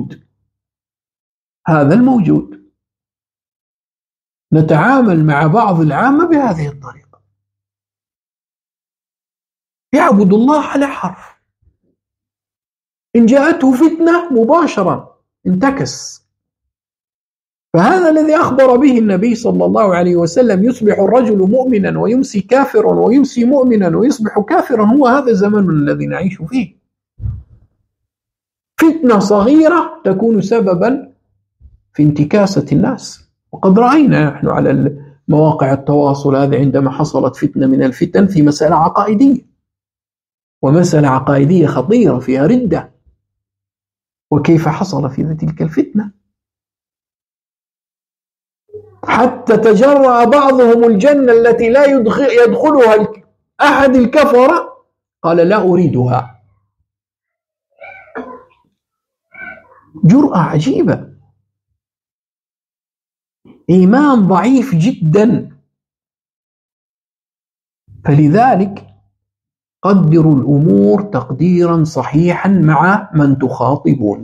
S1: الموجود نتعامل مع بعض العامة بهذه الطريقة، يعبد الله على حرف، إن جاءته فتنة مباشرة انتكس. فهذا الذي أخبر به النبي صلى الله عليه وسلم: يصبح الرجل مؤمنا ويمسي كافرا ويمسي مؤمنا ويصبح كافرا. هو هذا الزمن الذي نعيش فيه. فتنة صغيرة تكون سببا في انتكاسة الناس. وقد رأينا نحن على مواقع التواصل هذا عندما حصلت فتنة من الفتن في مسألة عقائدية، ومسألة عقائدية خطيرة فيها ردة، وكيف حصل في تلك الفتنة حتى تجرأ بعضهم الجنة التي لا يدخلها أحد الكفرة، قال: لا أريدها. جرأة عجيبة، إيمان ضعيف جدا. فلذلك قدروا الأمور تقديرا صحيحا مع من تخاطبون،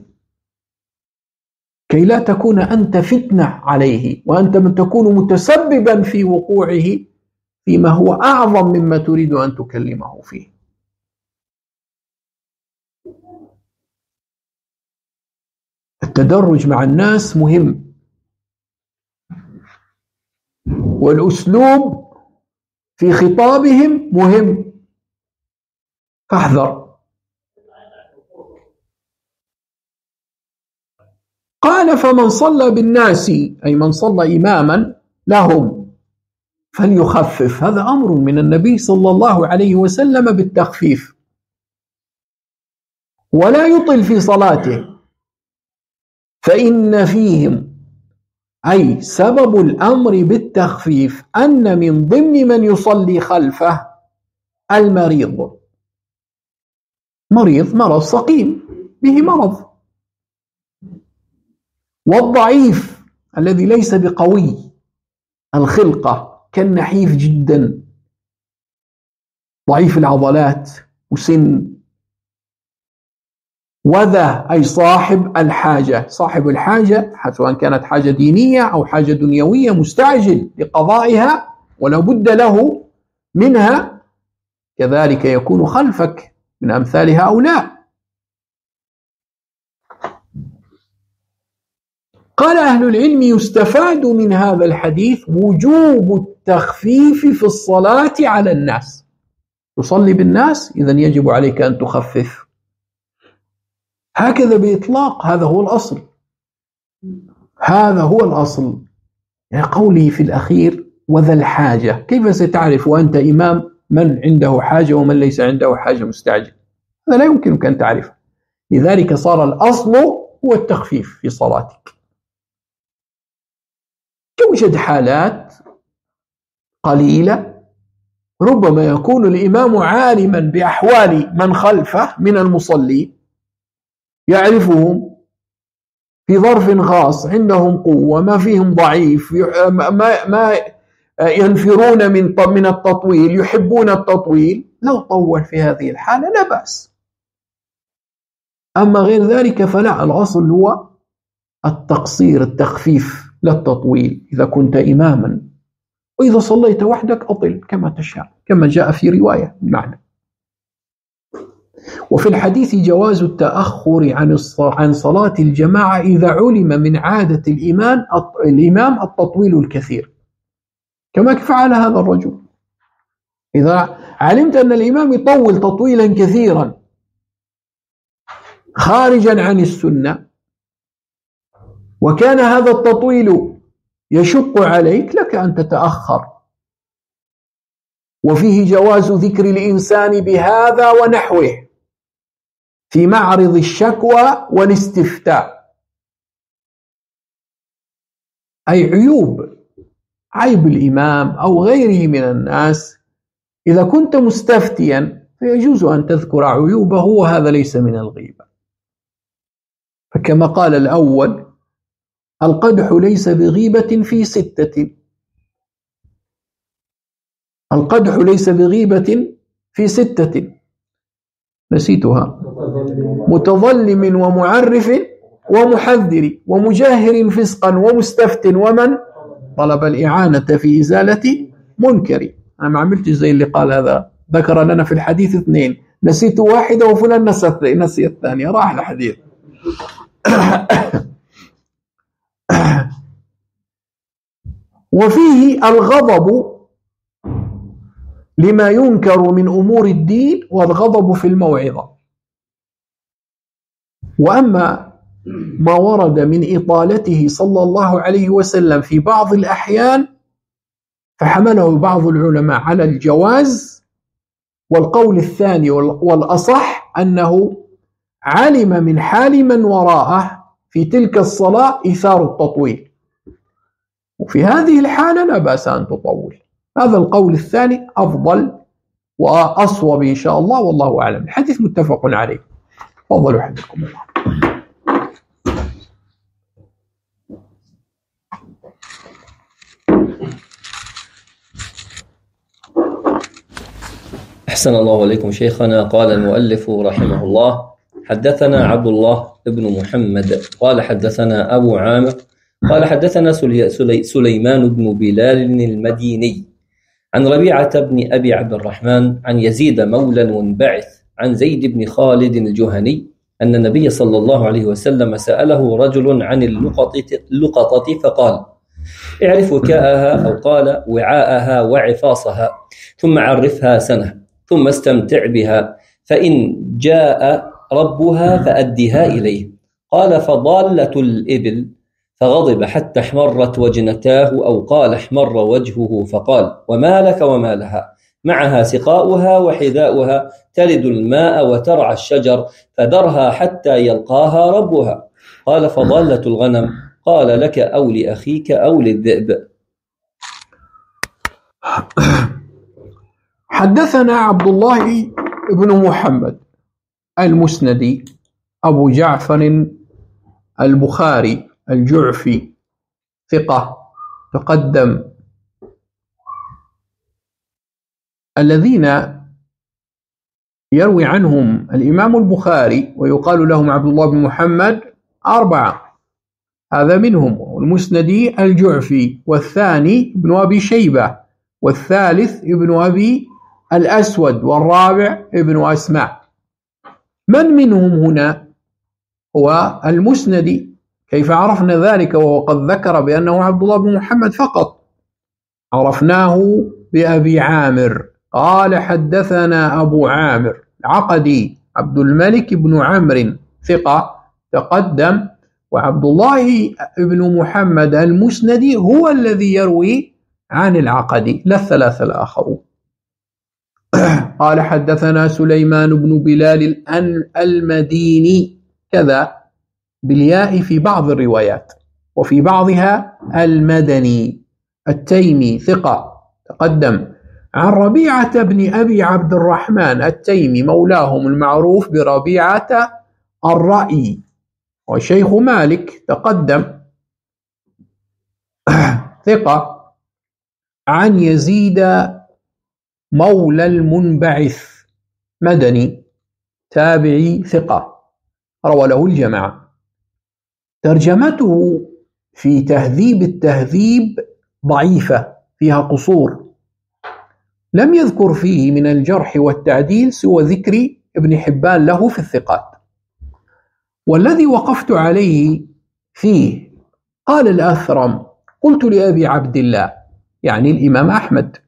S1: كي لا تكون أنت فتنة عليه، وأنت من تكون متسببا في وقوعه فيما هو أعظم مما تريد أن تكلمه فيه. التدرج مع الناس مهم، والأسلوب في خطابهم مهم، فاحذر. قال: فمن صلى بالناس، أي من صلى إماما لهم، فليخفف. هذا أمر من النبي صلى الله عليه وسلم بالتخفيف، ولا يطل في صلاته، فإن فيهم، أي سبب الأمر بالتخفيف، أن من ضمن من يصلي خلفه المريض، مرض سقيم به مرض، والضعيف الذي ليس بقوي الخلقة، كالنحيف جدا، ضعيف العضلات وسن. وذا أي صاحب الحاجة، صاحب الحاجة سواء كانت حاجة دينية أو حاجة دنيوية، مستعجل لقضائها ولا بد له منها، كذلك يكون خلفك من أمثال هؤلاء. قال أهل العلم: يستفاد من هذا الحديث وجوب التخفيف في الصلاة على الناس. تصلي بالناس، إذن يجب عليك أن تخفف، هكذا بإطلاق. هذا هو الأصل، هذا هو الأصل. يعني قولي في الأخير: وذا الحاجة، كيف ستعرف وأنت إمام من عنده حاجة ومن ليس عنده حاجة مستعجل؟ هذا لا يمكنك أن تعرفه. لذلك صار الأصل هو التخفيف في صلاتك. توجد حالات قليلة ربما يكون الإمام عالما بأحوال من خلفه من المصلين، يعرفهم في ظرف خاص، عندهم قوة، ما فيهم ضعيف، ما ينفرون من التطويل، يحبون التطويل. لو طول في هذه الحالة لا بأس، أما غير ذلك فلا. الأصل هو التقصير، التخفيف، لا التطويل إذا كنت إماما. وإذا صليت وحدك أطل كما تشاء، كما جاء في رواية المعنى. وفي الحديث جواز التأخر عن صلاة الجماعة إذا علم من عادة الإمام التطويل الكثير، كما فعل هذا الرجل. إذا علمت أن الإمام يطول تطويلا كثيرا خارجا عن السنة وكان هذا التطويل يشق عليك لك أن تتأخر، وفيه جواز ذكر الإنسان بهذا ونحوه في معرض الشكوى والاستفتاء، أي عيب الإمام أو غيره من الناس إذا كنت مستفتيا فيجوز أن تذكر عيوبه، وهذا ليس من الغيبة. فكما قال الأول: القدح ليس بغيبة في 6. القدح ليس بغيبة في 6 نسيتها: متظلم ومعرف ومحذر ومجاهر فسقا ومستفت ومن طلب الإعانة في إزالة منكر. أنا ما عملتش زي اللي قال هذا، ذكر لنا في الحديث 2، نسيت واحدة وفلان نسي الثانية، راح الحديث. وفيه الغضب لما ينكر من أمور الدين والغضب في الموعظة. وأما ما ورد من إطالته صلى الله عليه وسلم في بعض الأحيان فحمله بعض العلماء على الجواز، والقول الثاني والأصح أنه علم من حال من وراءه في تلك الصلاة إيثار التطويل، وفي هذه الحالة لا بأس أن تطول. هذا القول الثاني أفضل وأصوب إن شاء الله، والله أعلم. الحديث متفق عليه. تفضلوا حفظكم الله.
S2: أحسن الله عليكم شيخنا. قال المؤلف رحمه الله: حدثنا عبد الله بن محمد قال حدثنا أبو عامر قال حدثنا سليمان بن بلال المديني عن ربيعة بن أبي عبد الرحمن عن يزيد مولى منبعث عن زيد بن خالد الجهني أن النبي صلى الله عليه وسلم سأله رجل عن اللقطة فقال: اعرف وكاءها، أو قال وعاءها وعفاصها، ثم عرفها سنة، ثم استمتع بها، فإن جاء ربها فأدها إليه. قال: فضالة الإبل، فغضب حتى احمرت وجنتاه، أو قال احمر وجهه، فقال: وما لك وما لها؟ معها سقاؤها وحذاؤها، تلد الماء وترعى الشجر، فذرها حتى يلقاها ربها. قال: فضالة الغنم، قال: لك أو لأخيك أو للذئب.
S1: حدثنا عبد الله بن محمد المسندي أبو جعفر البخاري الجعفي، ثقة تقدم. الذين يروي عنهم الإمام البخاري ويقال لهم عبد الله بن محمد 4، هذا منهم: المسندي الجعفي، والثاني ابن أبي شيبة، والثالث ابن أبي الأسود، والرابع ابن أسماء. من منهم هنا؟ هو المسندي. كيف عرفنا ذلك وهو قد ذكر بأنه عبد الله بن محمد فقط؟ عرفناه بأبي عامر قال: حدثنا أبو عامر العقدي عبد الملك بن عمرو، ثقة تقدم. وعبد الله بن محمد المسندي هو الذي يروي عن العقدي، لا الثلاثة الآخرون. قال: حدثنا سليمان بن بلال المديني، كذا بالياء في بعض الروايات، وفي بعضها المدني التيمي، ثقة تقدم. عن ربيعة بن أبي عبد الرحمن التيمي مولاهم المعروف بربيعة الرأي، وشيخ مالك تقدم، ثقة. عن يزيد مولى المنبعث مدني تابعي، ثقة روى له الجماعة. ترجمته في تهذيب التهذيب ضعيفة، فيها قصور، لم يذكر فيه من الجرح والتعديل سوى ذكر ابن حبان له في الثقات. والذي وقفت عليه فيه قال الأثرم: قلت لأبي عبد الله، يعني الإمام أحمد: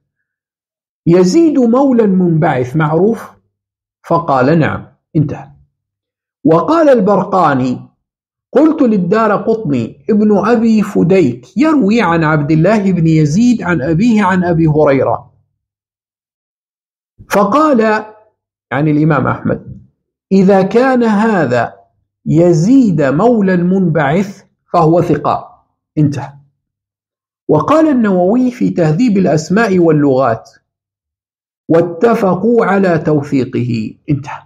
S1: يزيد مولى منبعث معروف؟ فقال: نعم. انتهى. وقال البرقاني: قلت للدارقطني ابن أبي فديك يروي عن عبد الله بن يزيد عن أبيه عن أبي هريرة، فقال يعني الإمام أحمد: إذا كان هذا يزيد مولى المنبعث فهو ثقة. انتهى. وقال النووي في تهذيب الأسماء واللغات: واتفقوا على توثيقه. انتهى.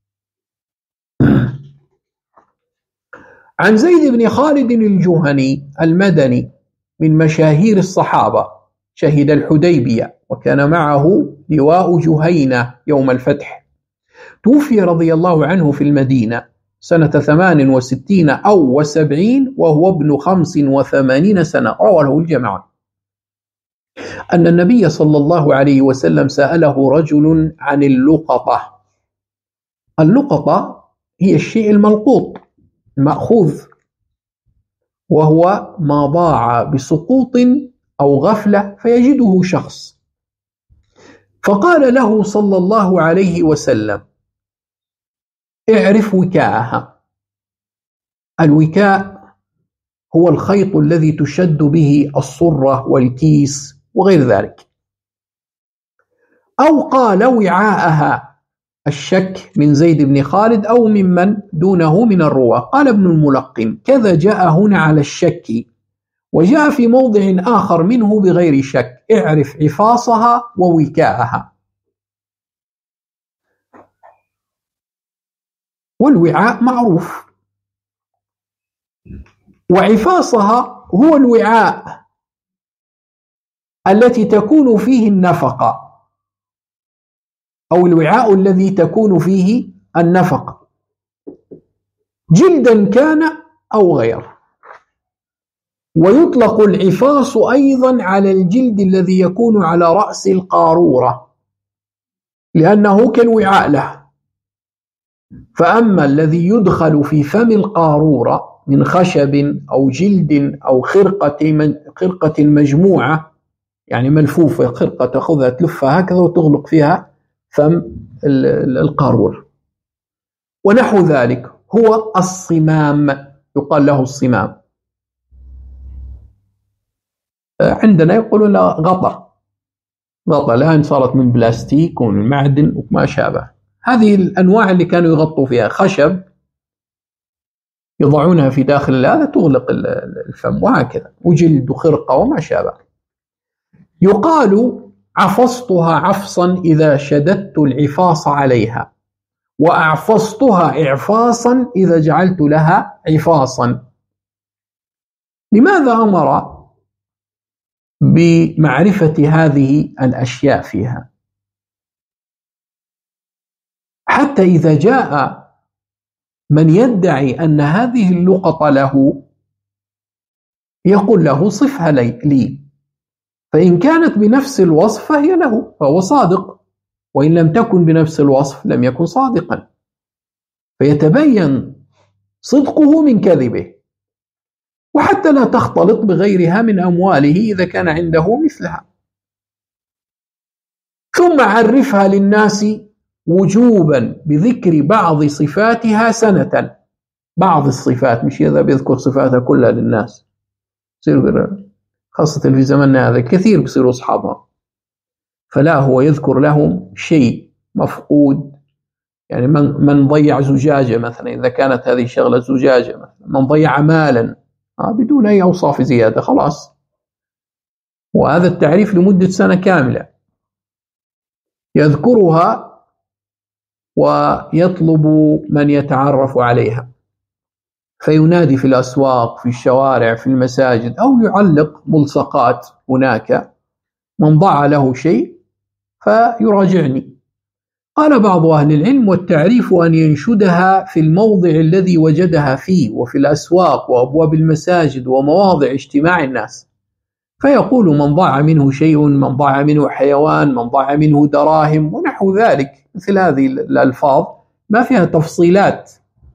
S1: عن زيد بن خالد الجهني المدني من مشاهير الصحابة، شهد الحديبية وكان معه لواء جهينة يوم الفتح. توفي رضي الله عنه في المدينة سنة 68 أو 70 وهو ابن 85 سنة. روى له الجماعة أن النبي صلى الله عليه وسلم سأله رجل عن اللقطة. اللقطة هي الشيء الملقوط المأخوذ، وهو ما ضاع بسقوط أو غفلة فيجده شخص. فقال له صلى الله عليه وسلم: اعرف وكاءها. الوكاء هو الخيط الذي تشد به الصرة والكيس وغير ذلك. أو قال وعاءها، الشك من زيد بن خالد أو ممن دونه من الرواة. قال ابن الملقن: كذا جاء هنا على الشك، وجاء في موضع آخر منه بغير شك: اعرف عفاصها ووكاءها. والوعاء معروف، وعفاصها هو الوعاء التي تكون فيه النفقة، أو الوعاء الذي تكون فيه النفقة، جلدا كان أو غيره. ويطلق العفاص أيضا على الجلد الذي يكون على رأس القارورة، لأنه كالوعاء له. فأما الذي يدخل في فم القارورة من خشب أو جلد أو خرقة مجموعة، يعني ملفوفة، خرقة تأخذها تلفها هكذا وتغلق فيها فم القارورة ونحو ذلك، هو الصمام، يقال له الصمام. عندنا يقولون له غطا الآن صارت من بلاستيك ومن معدن وما شابه. هذه الأنواع اللي كانوا يغطوا فيها خشب يضعونها في داخل هذا تغلق الفم، وهكذا، وجلد وخرقة وما شابه. يقال: عفصتها عفصا إذا شددت العفاص عليها، وأعفصتها إعفاصا إذا جعلت لها عفاصا. لماذا أمر بمعرفة هذه الأشياء فيها؟ حتى إذا جاء من يدعي أن هذه اللقطة له يقول له: صفها لي، فإن كانت بنفس الوصف فهي له فهو صادق، وإن لم تكن بنفس الوصف لم يكن صادقا، فيتبين صدقه من كذبه. وحتى لا تختلط بغيرها من أمواله إذا كان عنده مثلها. ثم عرفها للناس وجوبا بذكر بعض صفاتها سنة. بعض الصفات، مش إذا بيذكر صفاتها كلها للناس، خاصة في زمننا هذا كثير بيصيروا أصحابها. فلا، هو يذكر لهم شيء مفقود، يعني من ضيع زجاجة مثلا، إذا كانت هذه شغلة زجاجة مثلا، من ضيع مالا بدون أي أوصاف زيادة، خلاص. وهذا التعريف لمدة سنة كاملة يذكرها ويطلب من يتعرف عليها، فينادي في الأسواق، في الشوارع، في المساجد، أو يعلق ملصقات هناك: من ضاع له شيء فيراجعني. قال بعض أهل العلم: والتعريف أن ينشدها في الموضع الذي وجدها فيه، وفي الأسواق وأبواب المساجد ومواضع اجتماع الناس، فيقول: من ضاع منه شيء، من ضاع منه حيوان، من ضاع منه دراهم ونحو ذلك، مثل هذه الألفاظ ما فيها تفصيلات،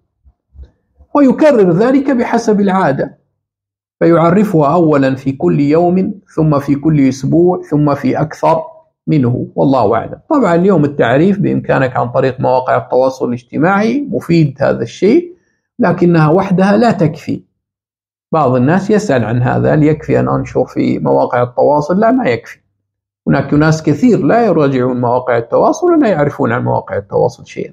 S1: ويكرر ذلك بحسب العادة، فيعرفها أولا في كل يوم، ثم في كل أسبوع، ثم في أكثر منه، والله أعلم. طبعا اليوم التعريف بإمكانك عن طريق مواقع التواصل الاجتماعي، مفيد هذا الشيء، لكنها وحدها لا تكفي. بعض الناس يسأل عن هذا، هل يكفي أن أنشر في مواقع التواصل؟ لا، ما يكفي. هناك ناس كثير لا يراجعون مواقع التواصل ولا يعرفون عن مواقع التواصل شيئا.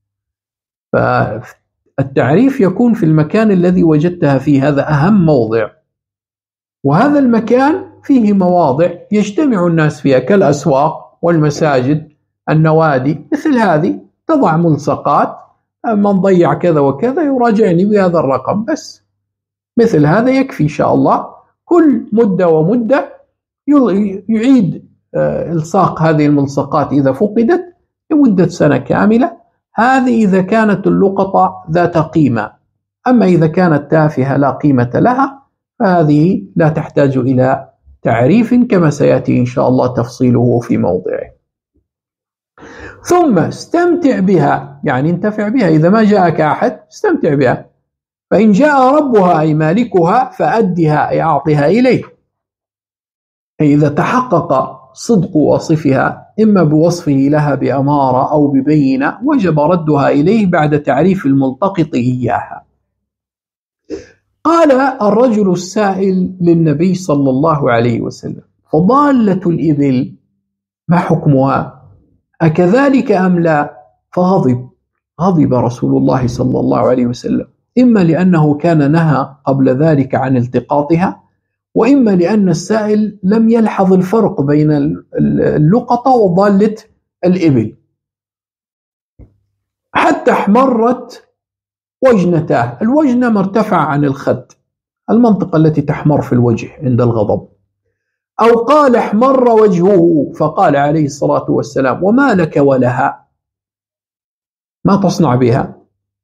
S1: فالتعريف يكون في المكان الذي وجدتها فيه، هذا أهم موضع. وهذا المكان فيه مواضع يجتمع الناس فيها كالأسواق والمساجد، النوادي، مثل هذه تضع ملصقات، من ضيع كذا وكذا يراجعني بهذا الرقم بس. مثل هذا يكفي إن شاء الله. كل مدة ومدة يعيد إلصاق هذه الملصقات إذا فقدت لمدة سنة كاملة. هذه إذا كانت اللقطة ذات قيمة. أما إذا كانت تافهة لا قيمة لها فهذه لا تحتاج إلى تعريف، كما سيأتي إن شاء الله تفصيله في موضعه. ثم استمتع بها، يعني انتفع بها. إذا ما جاءك أحد استمتع بها. فإن جاء ربها أي مالكها فأدها أي أعطها إليه. أي إذا تحقق صدق وصفها إما بوصفه لها بأمارة أو ببينة وجب ردها إليه بعد تعريف الملتقط إياها. قال الرجل السائل للنبي صلى الله عليه وسلم: فضالة الإبل ما حكمها؟ أكذلك أم لا؟ غضب رسول الله صلى الله عليه وسلم، إما لأنه كان نهى قبل ذلك عن التقاطها، وإما لأن السائل لم يلحظ الفرق بين اللقطة وضالة الإبل، حتى احمرت وجنتاه. الوجنة مرتفع عن الخد، المنطقة التي تحمر في الوجه عند الغضب. أو قال احمر وجهه، فقال عليه الصلاة والسلام: وما لك ولها؟ ما تصنع بها؟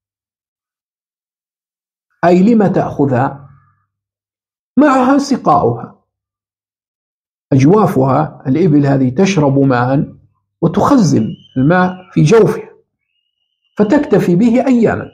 S1: أي لما تأخذها؟ معها سقاؤها، أجوافها. الإبل هذه تشرب ماء وتخزن الماء في جوفها فتكتفي به أياما.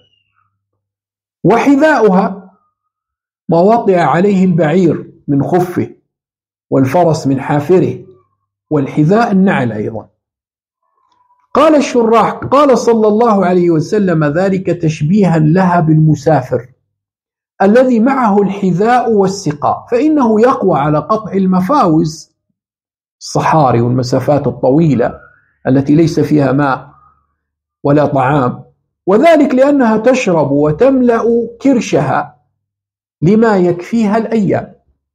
S1: وحذاؤها ما وطئ عليه البعير من خفه والفرس من حافره، والحذاء النعل أيضا. قال الشراح: قال صلى الله عليه وسلم ذلك تشبيها لها بالمسافر الذي معه الحذاء والسقاء، فإنه يقوى على قطع المفاوز، الصحاري والمسافات الطويلة التي ليس فيها ماء ولا طعام، وذلك لأنها تشرب وتملأ كرشها لما يكفيها الأيام.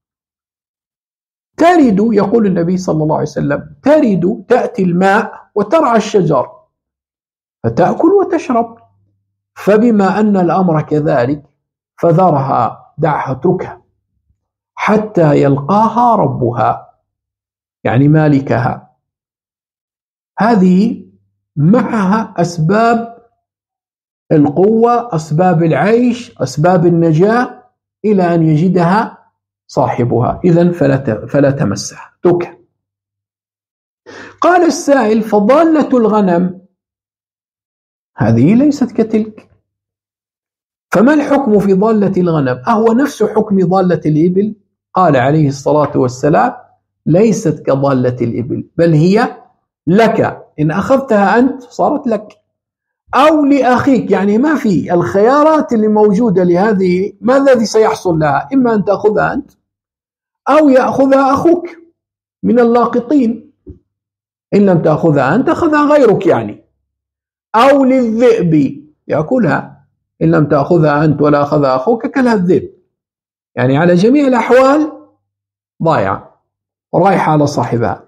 S1: ترد، يقول النبي صلى الله عليه وسلم، ترد، تأتي الماء وترعى الشجر فتأكل وتشرب. فبما أن الأمر كذلك فذرها، دعها، اتركها حتى يلقاها ربها، يعني مالكها. هذه معها أسباب القوة، أسباب العيش، أسباب النجاة، إلى أن يجدها صاحبها. إذن فلا تمسها، اتركها. قال السائل: فضالة الغنم هذه ليست كتلك، فما الحكم في ضالة الغنم؟ أهو نفس حكم ضالة الإبل؟ قال عليه الصلاة والسلام: ليست كضالة الإبل، بل هي لك، إن أخذتها أنت صارت لك، أو لأخيك. يعني ما في الخيارات اللي موجودة لهذه، ما الذي سيحصل لها؟ إما أن تأخذها أنت أو يأخذها أخوك من اللاقطين. إن لم تأخذها أنت أخذها غيرك يعني. أو للذئب يأكلها، إن لم تأخذها أنت ولا أخذها أخوك كلها الذئب. يعني على جميع الأحوال ضايعة ورايحة على صاحبها.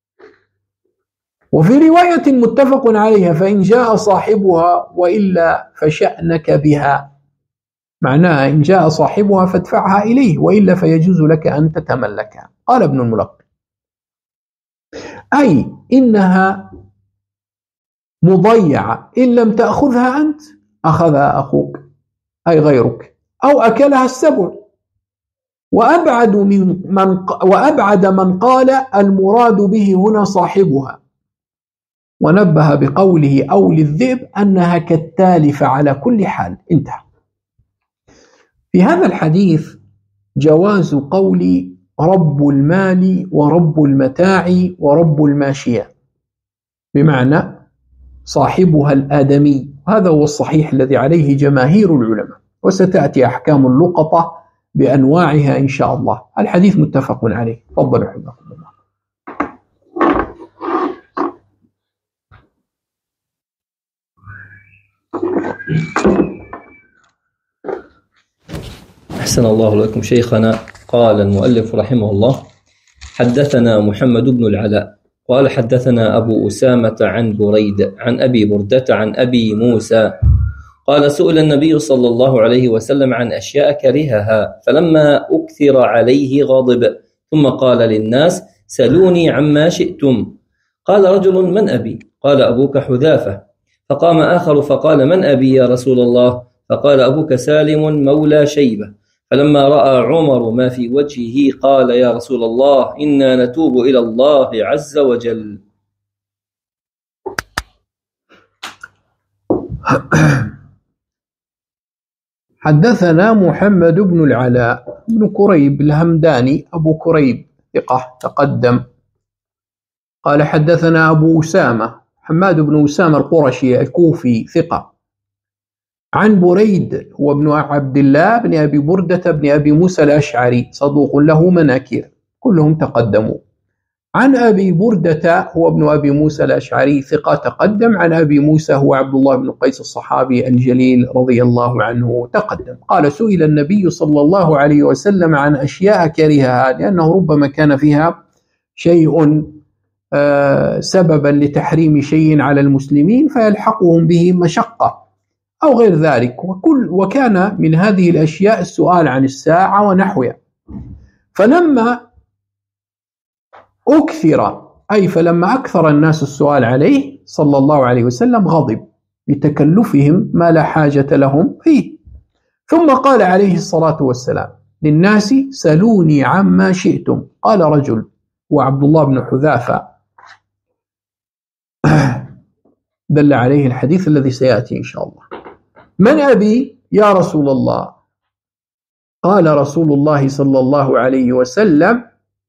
S1: وفي رواية متفق عليها: فإن جاء صاحبها وإلا فشأنك بها، معناها إن جاء صاحبها فادفعها إليه، وإلا فيجوز لك أن تتملكها. قال ابن الملقن: أي إنها مضيعة، إن لم تأخذها أنت أخذها أخوك أي غيرك، أو أكلها السبع. وأبعد من قال المراد به هنا صاحبها، ونبه بقوله أو للذئب أنها كالتالف على كل حال. انتهى. في هذا الحديث جواز قول رب المال ورب المتاع ورب الماشية، بمعنى صاحبها الآدمي. هذا هو الصحيح الذي عليه جماهير العلماء، وستأتي أحكام اللقطة بأنواعها إن شاء الله. الحديث متفق عليه. تفضل حفظكم الله.
S2: أحسن الله لكم شيخنا. قال المؤلف رحمه الله: حدثنا محمد بن العلاء قال حدثنا أبو أسامة عن بريد عن أبي بردة عن أبي موسى قال: سئل النبي صلى الله عليه وسلم عن أشياء كرهها، فلما أكثر عليه غضب، ثم قال للناس: سلوني عما شئتم. قال رجل: من أبي؟ قال: أبوك حذافة. فقام آخر فقال: من أبي يا رسول الله؟ فقال: أبوك سالم مولى شيبة. فلما رأى عمر ما في وجهه قال: يا رسول الله، إنا نتوب إلى الله عز وجل.
S1: حدثنا محمد بن العلاء بن كريب الهمداني أبو كريب ثقة تقدم. قال حدثنا أبو أسامة حماد بن أسامة القرشي الكوفي ثقة، عن بريد هو ابن عبد الله بن أبي بردة بن أبي موسى الأشعري صدوق له مناكير، كلهم تقدموا. عن أبي بردة هو ابن أبي موسى الأشعري ثقة تقدم. عن أبي موسى هو عبد الله بن قيس الصحابي الجليل رضي الله عنه تقدم. قال: سئل النبي صلى الله عليه وسلم عن أشياء كرهها، لأنه ربما كان فيها شيء سببا لتحريم شيء على المسلمين فيلحقهم به مشقة أو غير ذلك، وكان من هذه الأشياء السؤال عن الساعة ونحوها. فلما أكثر، أي فلما أكثر الناس السؤال عليه صلى الله عليه وسلم غضب لتكلفهم ما لا حاجة لهم فيه، ثم قال عليه الصلاة والسلام للناس: سلوني عما شئتم. قال رجل وعبد الله بن حذافة دل عليه الحديث الذي سيأتي إن شاء الله: من أبي يا رسول الله؟ قال رسول الله صلى الله عليه وسلم: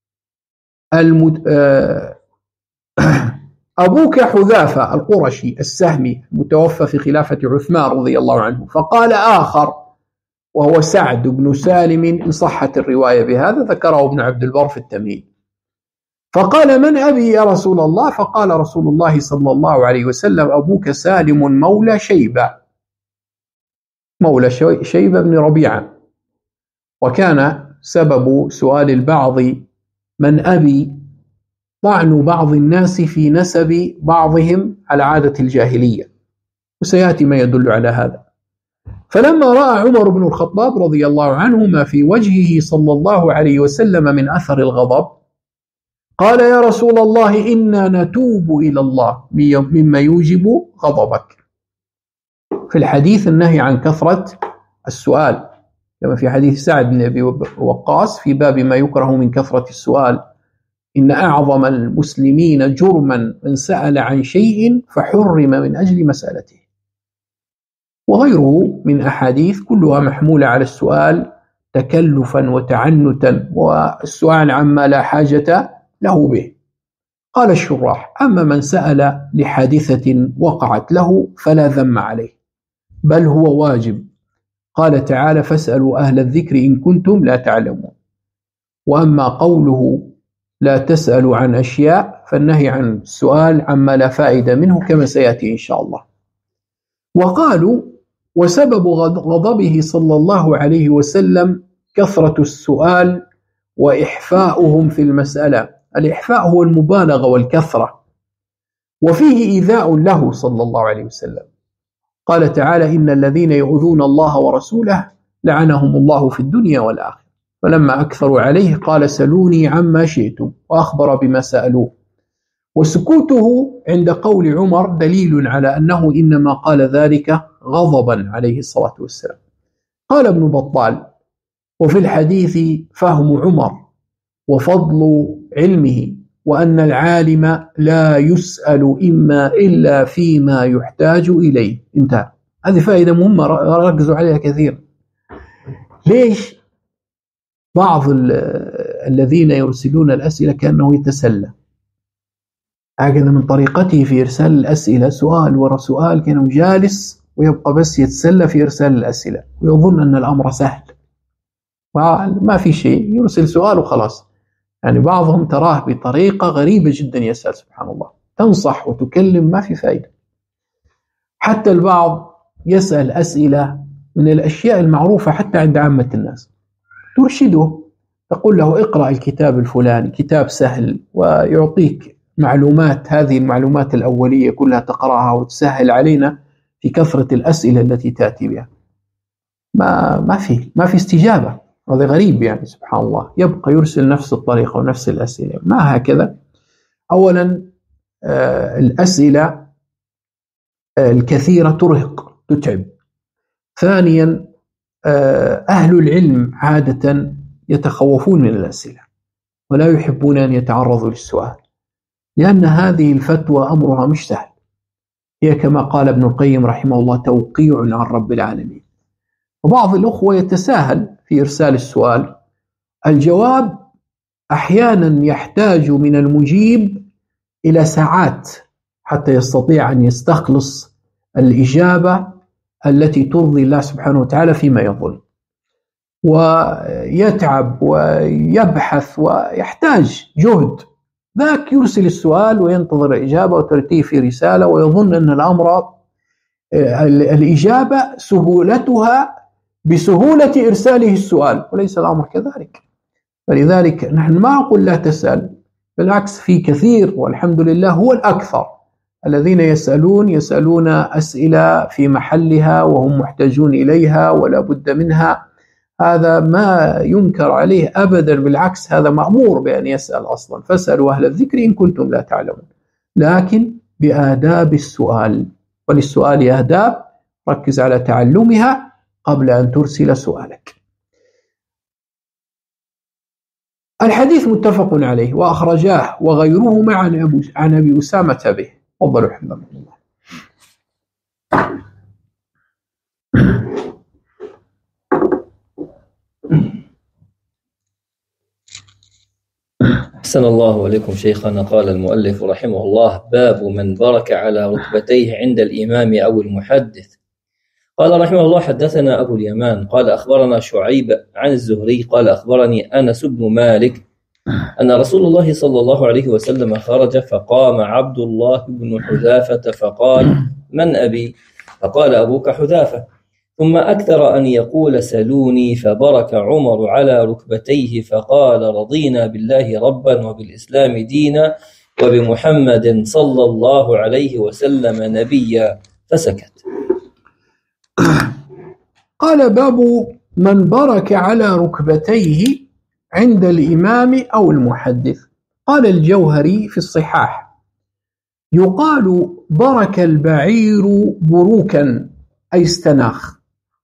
S1: أبوك حذافة القرشي السهمي المتوفى في خلافة عثمان رضي الله عنه. فقال آخر وهو سعد بن سالم إن صحت الرواية بهذا، ذكره ابن عبد البر في التمهيد. فقال: من أبي يا رسول الله؟ فقال رسول الله صلى الله عليه وسلم: أبوك سالم مولى شيبة، مولى شيبة بن ربيعة. وكان سبب سؤال البعض من أبي طعن بعض الناس في نسب بعضهم على عادة الجاهلية، وسيأتي ما يدل على هذا. فلما رأى عمر بن الخطاب رضي الله عنه ما في وجهه صلى الله عليه وسلم من أثر الغضب قال: يا رسول الله، إنا نتوب إلى الله مما يوجب غضبك. في الحديث النهي عن كثرة السؤال، كما في حديث سعد بن أبي وقاص في باب ما يكره من كثرة السؤال: إن أعظم المسلمين جرما من سأل عن شيء فحرم من أجل مسألته. وغيره من أحاديث كلها محمولة على السؤال تكلفا وتعنتا والسؤال عما لا حاجة له به. قال الشراح: أما من سأل لحادثة وقعت له فلا ذم عليه، بل هو واجب. قال تعالى: فاسألوا أهل الذكر إن كنتم لا تعلمون. وأما قوله لا تسألوا عن أشياء فالنهي عن السؤال عما لا فائدة منه كما سيأتي إن شاء الله. وقالوا: وسبب غضبه صلى الله عليه وسلم كثرة السؤال وإحفاؤهم في المسألة. الإحفاء هو المبالغة والكثرة، وفيه إيذاء له صلى الله عليه وسلم. قال تعالى: إن الذين يؤذون الله ورسوله لعنهم الله في الدنيا والآخرة. فلما أكثروا عليه قال: سلوني عما شئتم، وأخبر بما سألوه. وسكوته عند قول عمر دليل على أنه إنما قال ذلك غضبا عليه الصلاة والسلام. قال ابن بطال: وفي الحديث فهم عمر وفضل علمه، وأن العالم لا يسأل إلا فيما يحتاج إليه. انتهى. هذه فائدة مهمة ركزوا عليها كثير. ليش بعض الذين يرسلون الأسئلة كأنه يتسلى، هكذا من طريقته في إرسال الأسئلة، سؤال وراء سؤال، كأنه جالس ويبقى بس يتسلى في إرسال الأسئلة ويظن أن الأمر سهل، ما في شيء، يرسل سؤال وخلاص. يعني بعضهم تراه بطريقة غريبة جدا يسأل، سبحان الله، تنصح وتكلم ما في فائدة. حتى البعض يسأل أسئلة من الأشياء المعروفة حتى عند عامة الناس، ترشده، تقول له اقرأ الكتاب الفلاني، كتاب سهل، ويعطيك معلومات، هذه المعلومات الأولية كلها تقرأها وتسهل علينا في كثرة الأسئلة التي تأتي بها. ما في استجابة. هذا غريب يعني، سبحان الله، يبقى يرسل نفس الطريقة ونفس الأسئلة، ما هكذا. أولا الأسئلة الكثيرة ترهق تتعب. ثانيا أهل العلم عادة يتخوفون من الأسئلة ولا يحبون أن يتعرضوا للسؤال، لأن هذه الفتوى أمرها مش سهل، هي كما قال ابن القيم رحمه الله توقيع عن رب العالمين. وبعض الأخوة يتساهل في إرسال السؤال، الجواب أحيانا يحتاج من المجيب إلى ساعات حتى يستطيع أن يستخلص الإجابة التي ترضي الله سبحانه وتعالى فيما يظن، ويتعب ويبحث ويحتاج جهد. ذاك يرسل السؤال وينتظر الإجابة وترتيه في رسالة ويظن أن الأمر الإجابة سهولتها بسهولة إرساله السؤال، وليس الأمر كذلك. فلذلك نحن ما نقول لا تسأل، بالعكس في كثير والحمد لله هو الأكثر الذين يسألون أسئلة في محلها وهم محتاجون إليها ولا بد منها، هذا ما ينكر عليه أبدا، بالعكس هذا مأمور بأن يسأل أصلا، فاسألوا أهل الذكر إن كنتم لا تعلمون، لكن بآداب السؤال، وللسؤال آداب، ركز على تعلمها قبل أن ترسل سؤالك. الحديث متفق عليه وأخرجاه وغيرهما عن أبي أسامة به. تفضلوا حفظكم الله.
S2: أحسن الله عليكم شيخنا. قال المؤلف رحمه الله: باب من برك على ركبتيه عند الإمام أو المحدث. قال رحمه الله: حدثنا أبو اليمان قال أخبرنا شعيب عن الزهري قال أخبرني أنس بن مالك أن رسول الله صلى الله عليه وسلم خرج فقام عبد الله بن حذافة فقال: من أبي؟ فقال: أبوك حذافة. ثم أكثر أن يقول: سلوني. فبرك عمر على ركبتيه فقال: رضينا بالله ربا وبالإسلام دينا وبمحمد صلى الله عليه وسلم نبيا، فسكت.
S1: قال: باب من برك على ركبتيه عند الإمام أو المحدث. قال الجوهري في الصحاح: يقال برك البعير بروكا أي استناخ،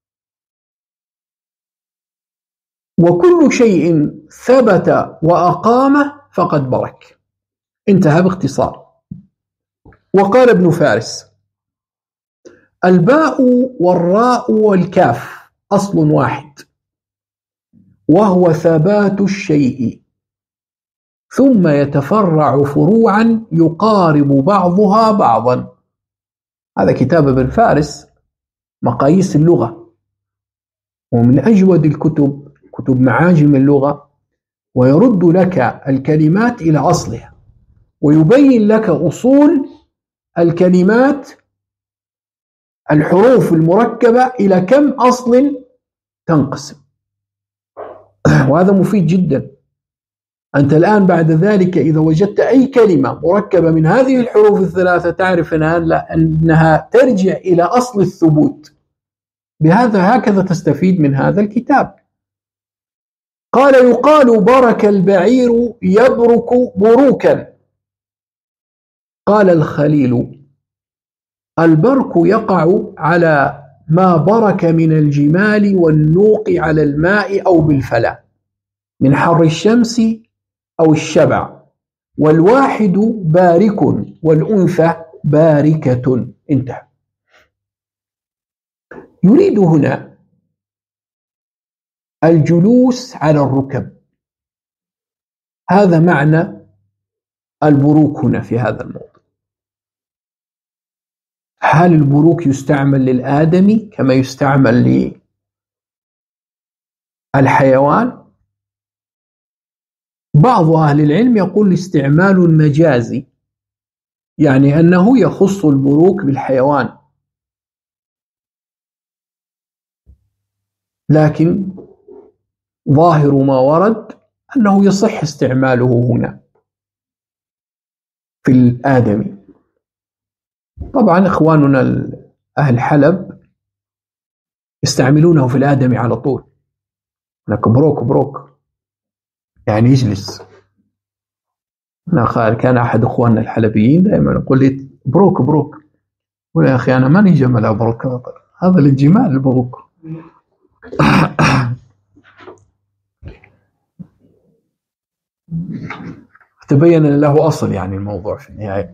S1: وكل شيء ثبت وأقامه فقد برك. انتهى باختصار. وقال ابن فارس: الباء والراء والكاف أصل واحد، وهو ثبات الشيء، ثم يتفرع فروعا يقارب بعضها بعضا. هذا كتاب ابن فارس مقاييس اللغة، ومن أجود الكتب، كتب معاجم اللغة، ويرد لك الكلمات إلى أصلها ويبين لك أصول الكلمات، الحروف المركبة إلى كم أصل تنقسم، وهذا مفيد جدا. أنت الآن بعد ذلك إذا وجدت أي كلمة مركبة من هذه الحروف الثلاثة تعرف أنها ترجع إلى أصل الثبوت. بهذا هكذا تستفيد من هذا الكتاب. قال: يقال برك البعير يبرك بروكا. قال الخليل: البرك يقع على ما برك من الجمال والنوق على الماء أو بالفلاة من حر الشمس أو الشبع، والواحد بارك والأنثى باركة. انتهى. يريد هنا الجلوس على الركب هذا معنى البروك هنا في هذا الموضوع. هل البروك يستعمل للآدمي كما يستعمل للحيوان؟ بعض أهل العلم يقول استعمال مجازي، يعني أنه يخص البروك بالحيوان، لكن ظاهر ما ورد أنه يصح استعماله هنا في الآدمي. طبعا إخواننا أهل حلب يستعملونه في الآدمي على طول، لك بروك بروك يعني يجلس. كان أحد إخواننا الحلبيين دائما يقول لي بروك بروك، قل يا أخي أنا ماني جمل بروك، هذا للجمال البروك. تبين له أصل يعني الموضوع في النهاية.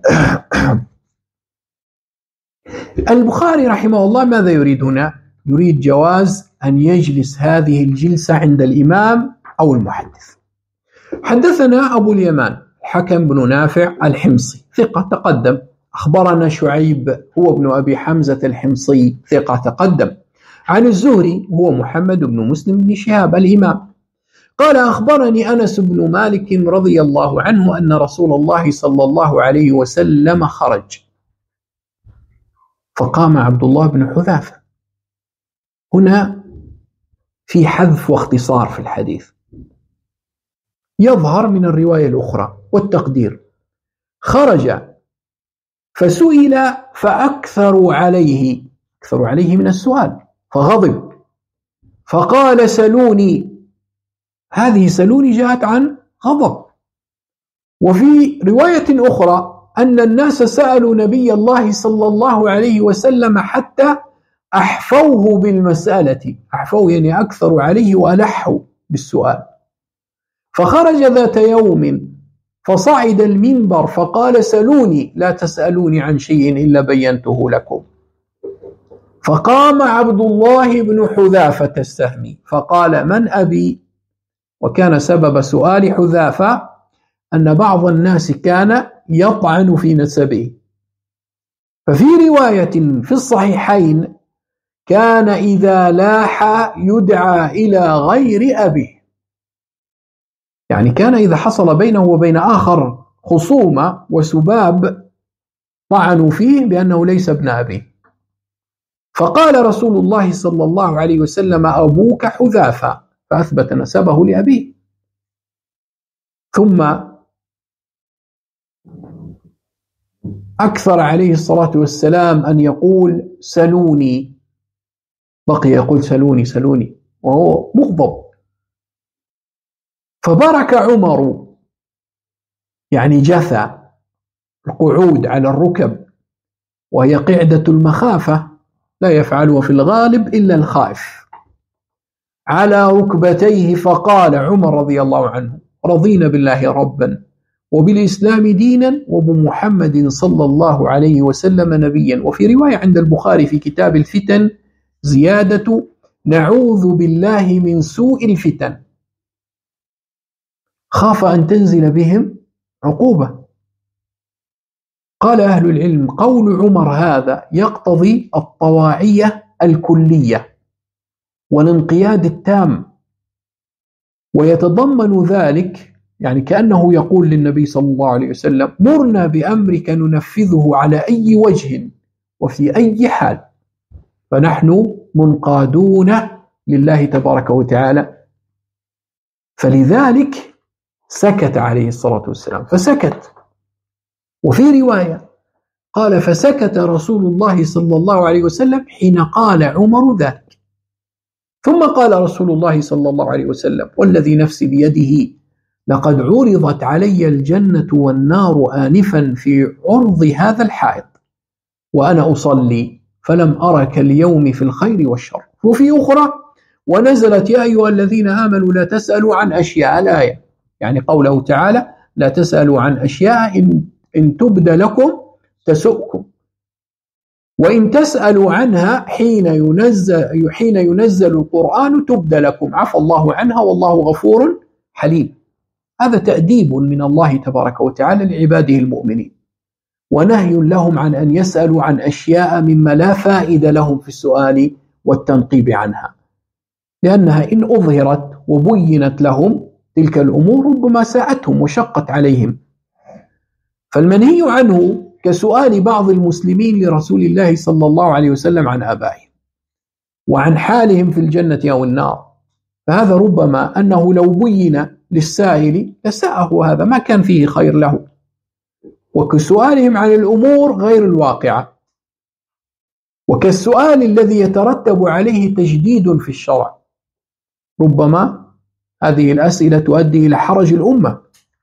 S1: البخاري رحمه الله ماذا يريد هنا؟ يريد جواز أن يجلس هذه الجلسة عند الإمام أو المحدث. حدثنا أبو اليمان حكم بن نافع الحمصي ثقة تقدم. أخبرنا شعيب هو ابن أبي حمزة الحمصي ثقة تقدم. عن الزهري هو محمد بن مسلم بن شهاب الإمام قال أخبرني أنس بن مالك رضي الله عنه أن رسول الله صلى الله عليه وسلم خرج فقام عبد الله بن حذافة. هنا في حذف واختصار في الحديث يظهر من الرواية الأخرى، والتقدير خرج فسئل فأكثروا عليه من السؤال فغضب فقال سلوني. هذه سلوني جاءت عن غضب. وفي رواية أخرى أن الناس سألوا نبي الله صلى الله عليه وسلم حتى أحفوه بالمسألة، أحفوه يعني أكثروا عليه وألحوا بالسؤال. فخرج ذات يوم فصعد المنبر فقال سلوني لا تسألوني عن شيء إلا بينته لكم. فقام عبد الله بن حذافة السهمي فقال من أبي؟ وكان سبب سؤال حذافة أن بعض الناس كان يطعن في نسبه، ففي رواية في الصحيحين كان إذا لاح يدعى إلى غير أبيه، يعني كان إذا حصل بينه وبين آخر خصومة وسباب طعنوا فيه بأنه ليس ابن أبيه. فقال رسول الله صلى الله عليه وسلم أبوك حذافة، فأثبت نسبه لأبيه. ثم أكثر عليه الصلاة والسلام أن يقول سلوني، بقي يقول سلوني سلوني وهو مغضب. فبرك عمر يعني جثى القعود على الركب، وهي قعدة المخافة لا يفعلها في الغالب إلا الخائف، على ركبتيه فقال عمر رضي الله عنه رضينا بالله ربا وبالإسلام دينا وبمحمد صلى الله عليه وسلم نبيا. وفي رواية عند البخاري في كتاب الفتن زيادة نعوذ بالله من سوء الفتن، خاف أن تنزل بهم عقوبة. قال أهل العلم قول عمر هذا يقتضي الطواعية الكلية والانقياد التام، ويتضمن ذلك يعني كأنه يقول للنبي صلى الله عليه وسلم مرنا بأمرك ننفذه على أي وجه وفي أي حال، فنحن منقادون لله تبارك وتعالى. فلذلك سكت عليه الصلاة والسلام، فسكت. وفي رواية قال فسكت رسول الله صلى الله عليه وسلم حين قال عمر ذلك. ثم قال رسول الله صلى الله عليه وسلم والذي نفسي بيده لقد عرضت علي الجنة والنار آنفا في عرض هذا الحائط وأنا أصلي فلم أرك اليوم في الخير والشر. وفي أخرى ونزلت يا أيها الذين آمنوا لا تسألوا عن أشياء، الآية يعني قوله تعالى لا تسألوا عن أشياء إن تبد لكم تسؤكم وإن تسألوا عنها حين ينزل القرآن تبد لكم عفى الله عنها والله غفور حليم. هذا تأديب من الله تبارك وتعالى لعباده المؤمنين، ونهي لهم عن أن يسألوا عن أشياء مما لا فائدة لهم في السؤال والتنقيب عنها، لأنها إن أظهرت وبينت لهم تلك الأمور ربما ساءتهم وشقت عليهم. فالمنهي عنه كسؤال بعض المسلمين لرسول الله صلى الله عليه وسلم عن آبائهم وعن حالهم في الجنة أو النار، فهذا ربما أنه لو بين للسائل لساءه، هذا ما كان فيه خير له، وكسؤالهم عن الأمور غير الواقعة، وكالسؤال الذي يترتب عليه تجديد في الشرع، ربما هذه الأسئلة تؤدي إلى حرج الأمة،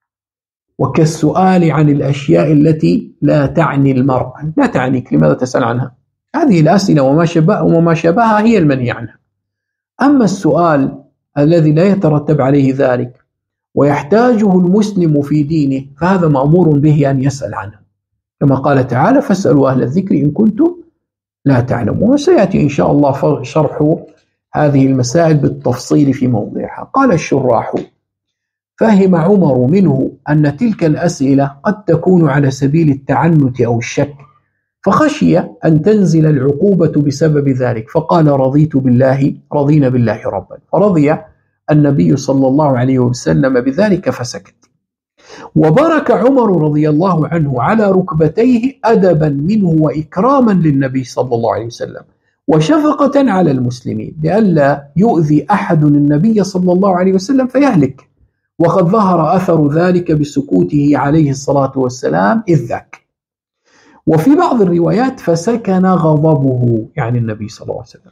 S1: وكالسؤال عن الأشياء التي لا تعني المرء، لا تعنيك لماذا تسأل عنها، هذه الأسئلة وما شابهها هي المنهي عنها. أما السؤال الذي لا يترتب عليه ذلك ويحتاجه المسلم في دينه فهذا مأمور به أن يسأل عنه، كما قال تعالى: فاسألوا أهل الذكر إن كنتم لا تعلمون. وسيأتي إن شاء الله شرح هذه المسائل بالتفصيل في موضعها. قال الشراح: فهم عمر منه أن تلك الأسئلة قد تكون على سبيل التعنت أو الشك، فخشي أن تنزل العقوبة بسبب ذلك، فقال: رضينا بالله ربا، فرضي النبي صلى الله عليه وسلم بذلك فسكت. وبرك عمر رضي الله عنه على ركبتيه أدبا منه وإكراما للنبي صلى الله عليه وسلم وشفقة على المسلمين لئلا يؤذي أحد النبي صلى الله عليه وسلم فيهلك، وقد ظهر أثر ذلك بسكوته عليه الصلاة والسلام إذ ذاك. وفي بعض الروايات: فسكن غضبه، يعني النبي صلى الله عليه وسلم.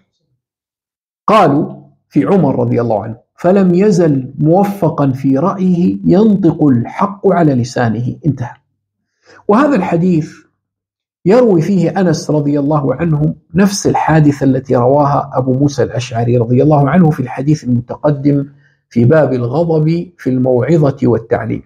S1: قالوا في عمر رضي الله عنه: فلم يزل موفقا في رأيه ينطق الحق على لسانه، انتهى. وهذا الحديث يروي فيه أنس رضي الله عنه نفس الحادثة التي رواها أبو موسى الأشعري رضي الله عنه في الحديث المتقدم في باب الغضب في الموعظة والتعليم،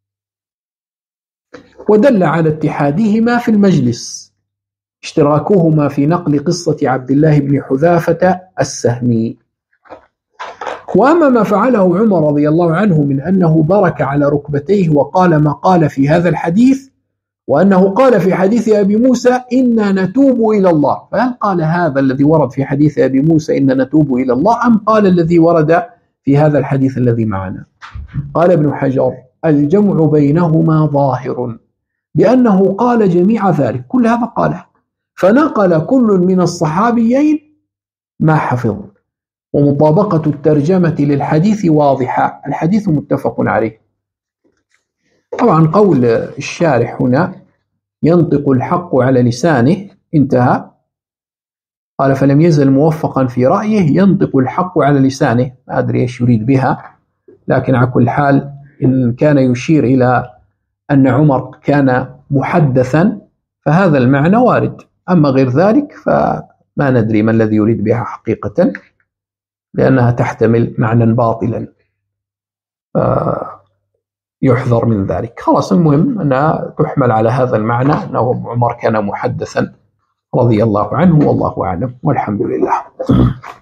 S1: ودل على اتحادهما في المجلس، اشتراكهما في نقل قصة عبد الله بن حذافة السهمي. وأما ما فعله عمر رضي الله عنه من أنه برك على ركبتيه وقال ما قال في هذا الحديث، وأنه قال في حديث أبي موسى: إنا نتوب إلى الله، فهل قال هذا الذي ورد في حديث أبي موسى إنا نتوب إلى الله، أم قال الذي ورد في هذا الحديث الذي معنا؟ قال ابن حجر: الجمع بينهما ظاهر، بأنه قال جميع ذلك، كل هذا قاله، فنقل كل من الصحابيين ما حفظ، ومطابقة الترجمة للحديث واضحة، الحديث متفق عليه. طبعا قول الشارح هنا: ينطق الحق على لسانه، انتهى. قال: فلم يزل موفقا في رأيه ينطق الحق على لسانه، ما أدري إيش يريد بها، لكن على كل حال إن كان يشير إلى أن عمر كان محدثا فهذا المعنى وارد، أما غير ذلك فما ندري ما الذي يريد بها حقيقة، لأنها تحتمل معنى باطلا يحذر من ذلك. خلاص، المهم أنها تحمل على هذا المعنى أنه عمر كان محدثا رضي الله عنه، والله أعلم، والحمد لله.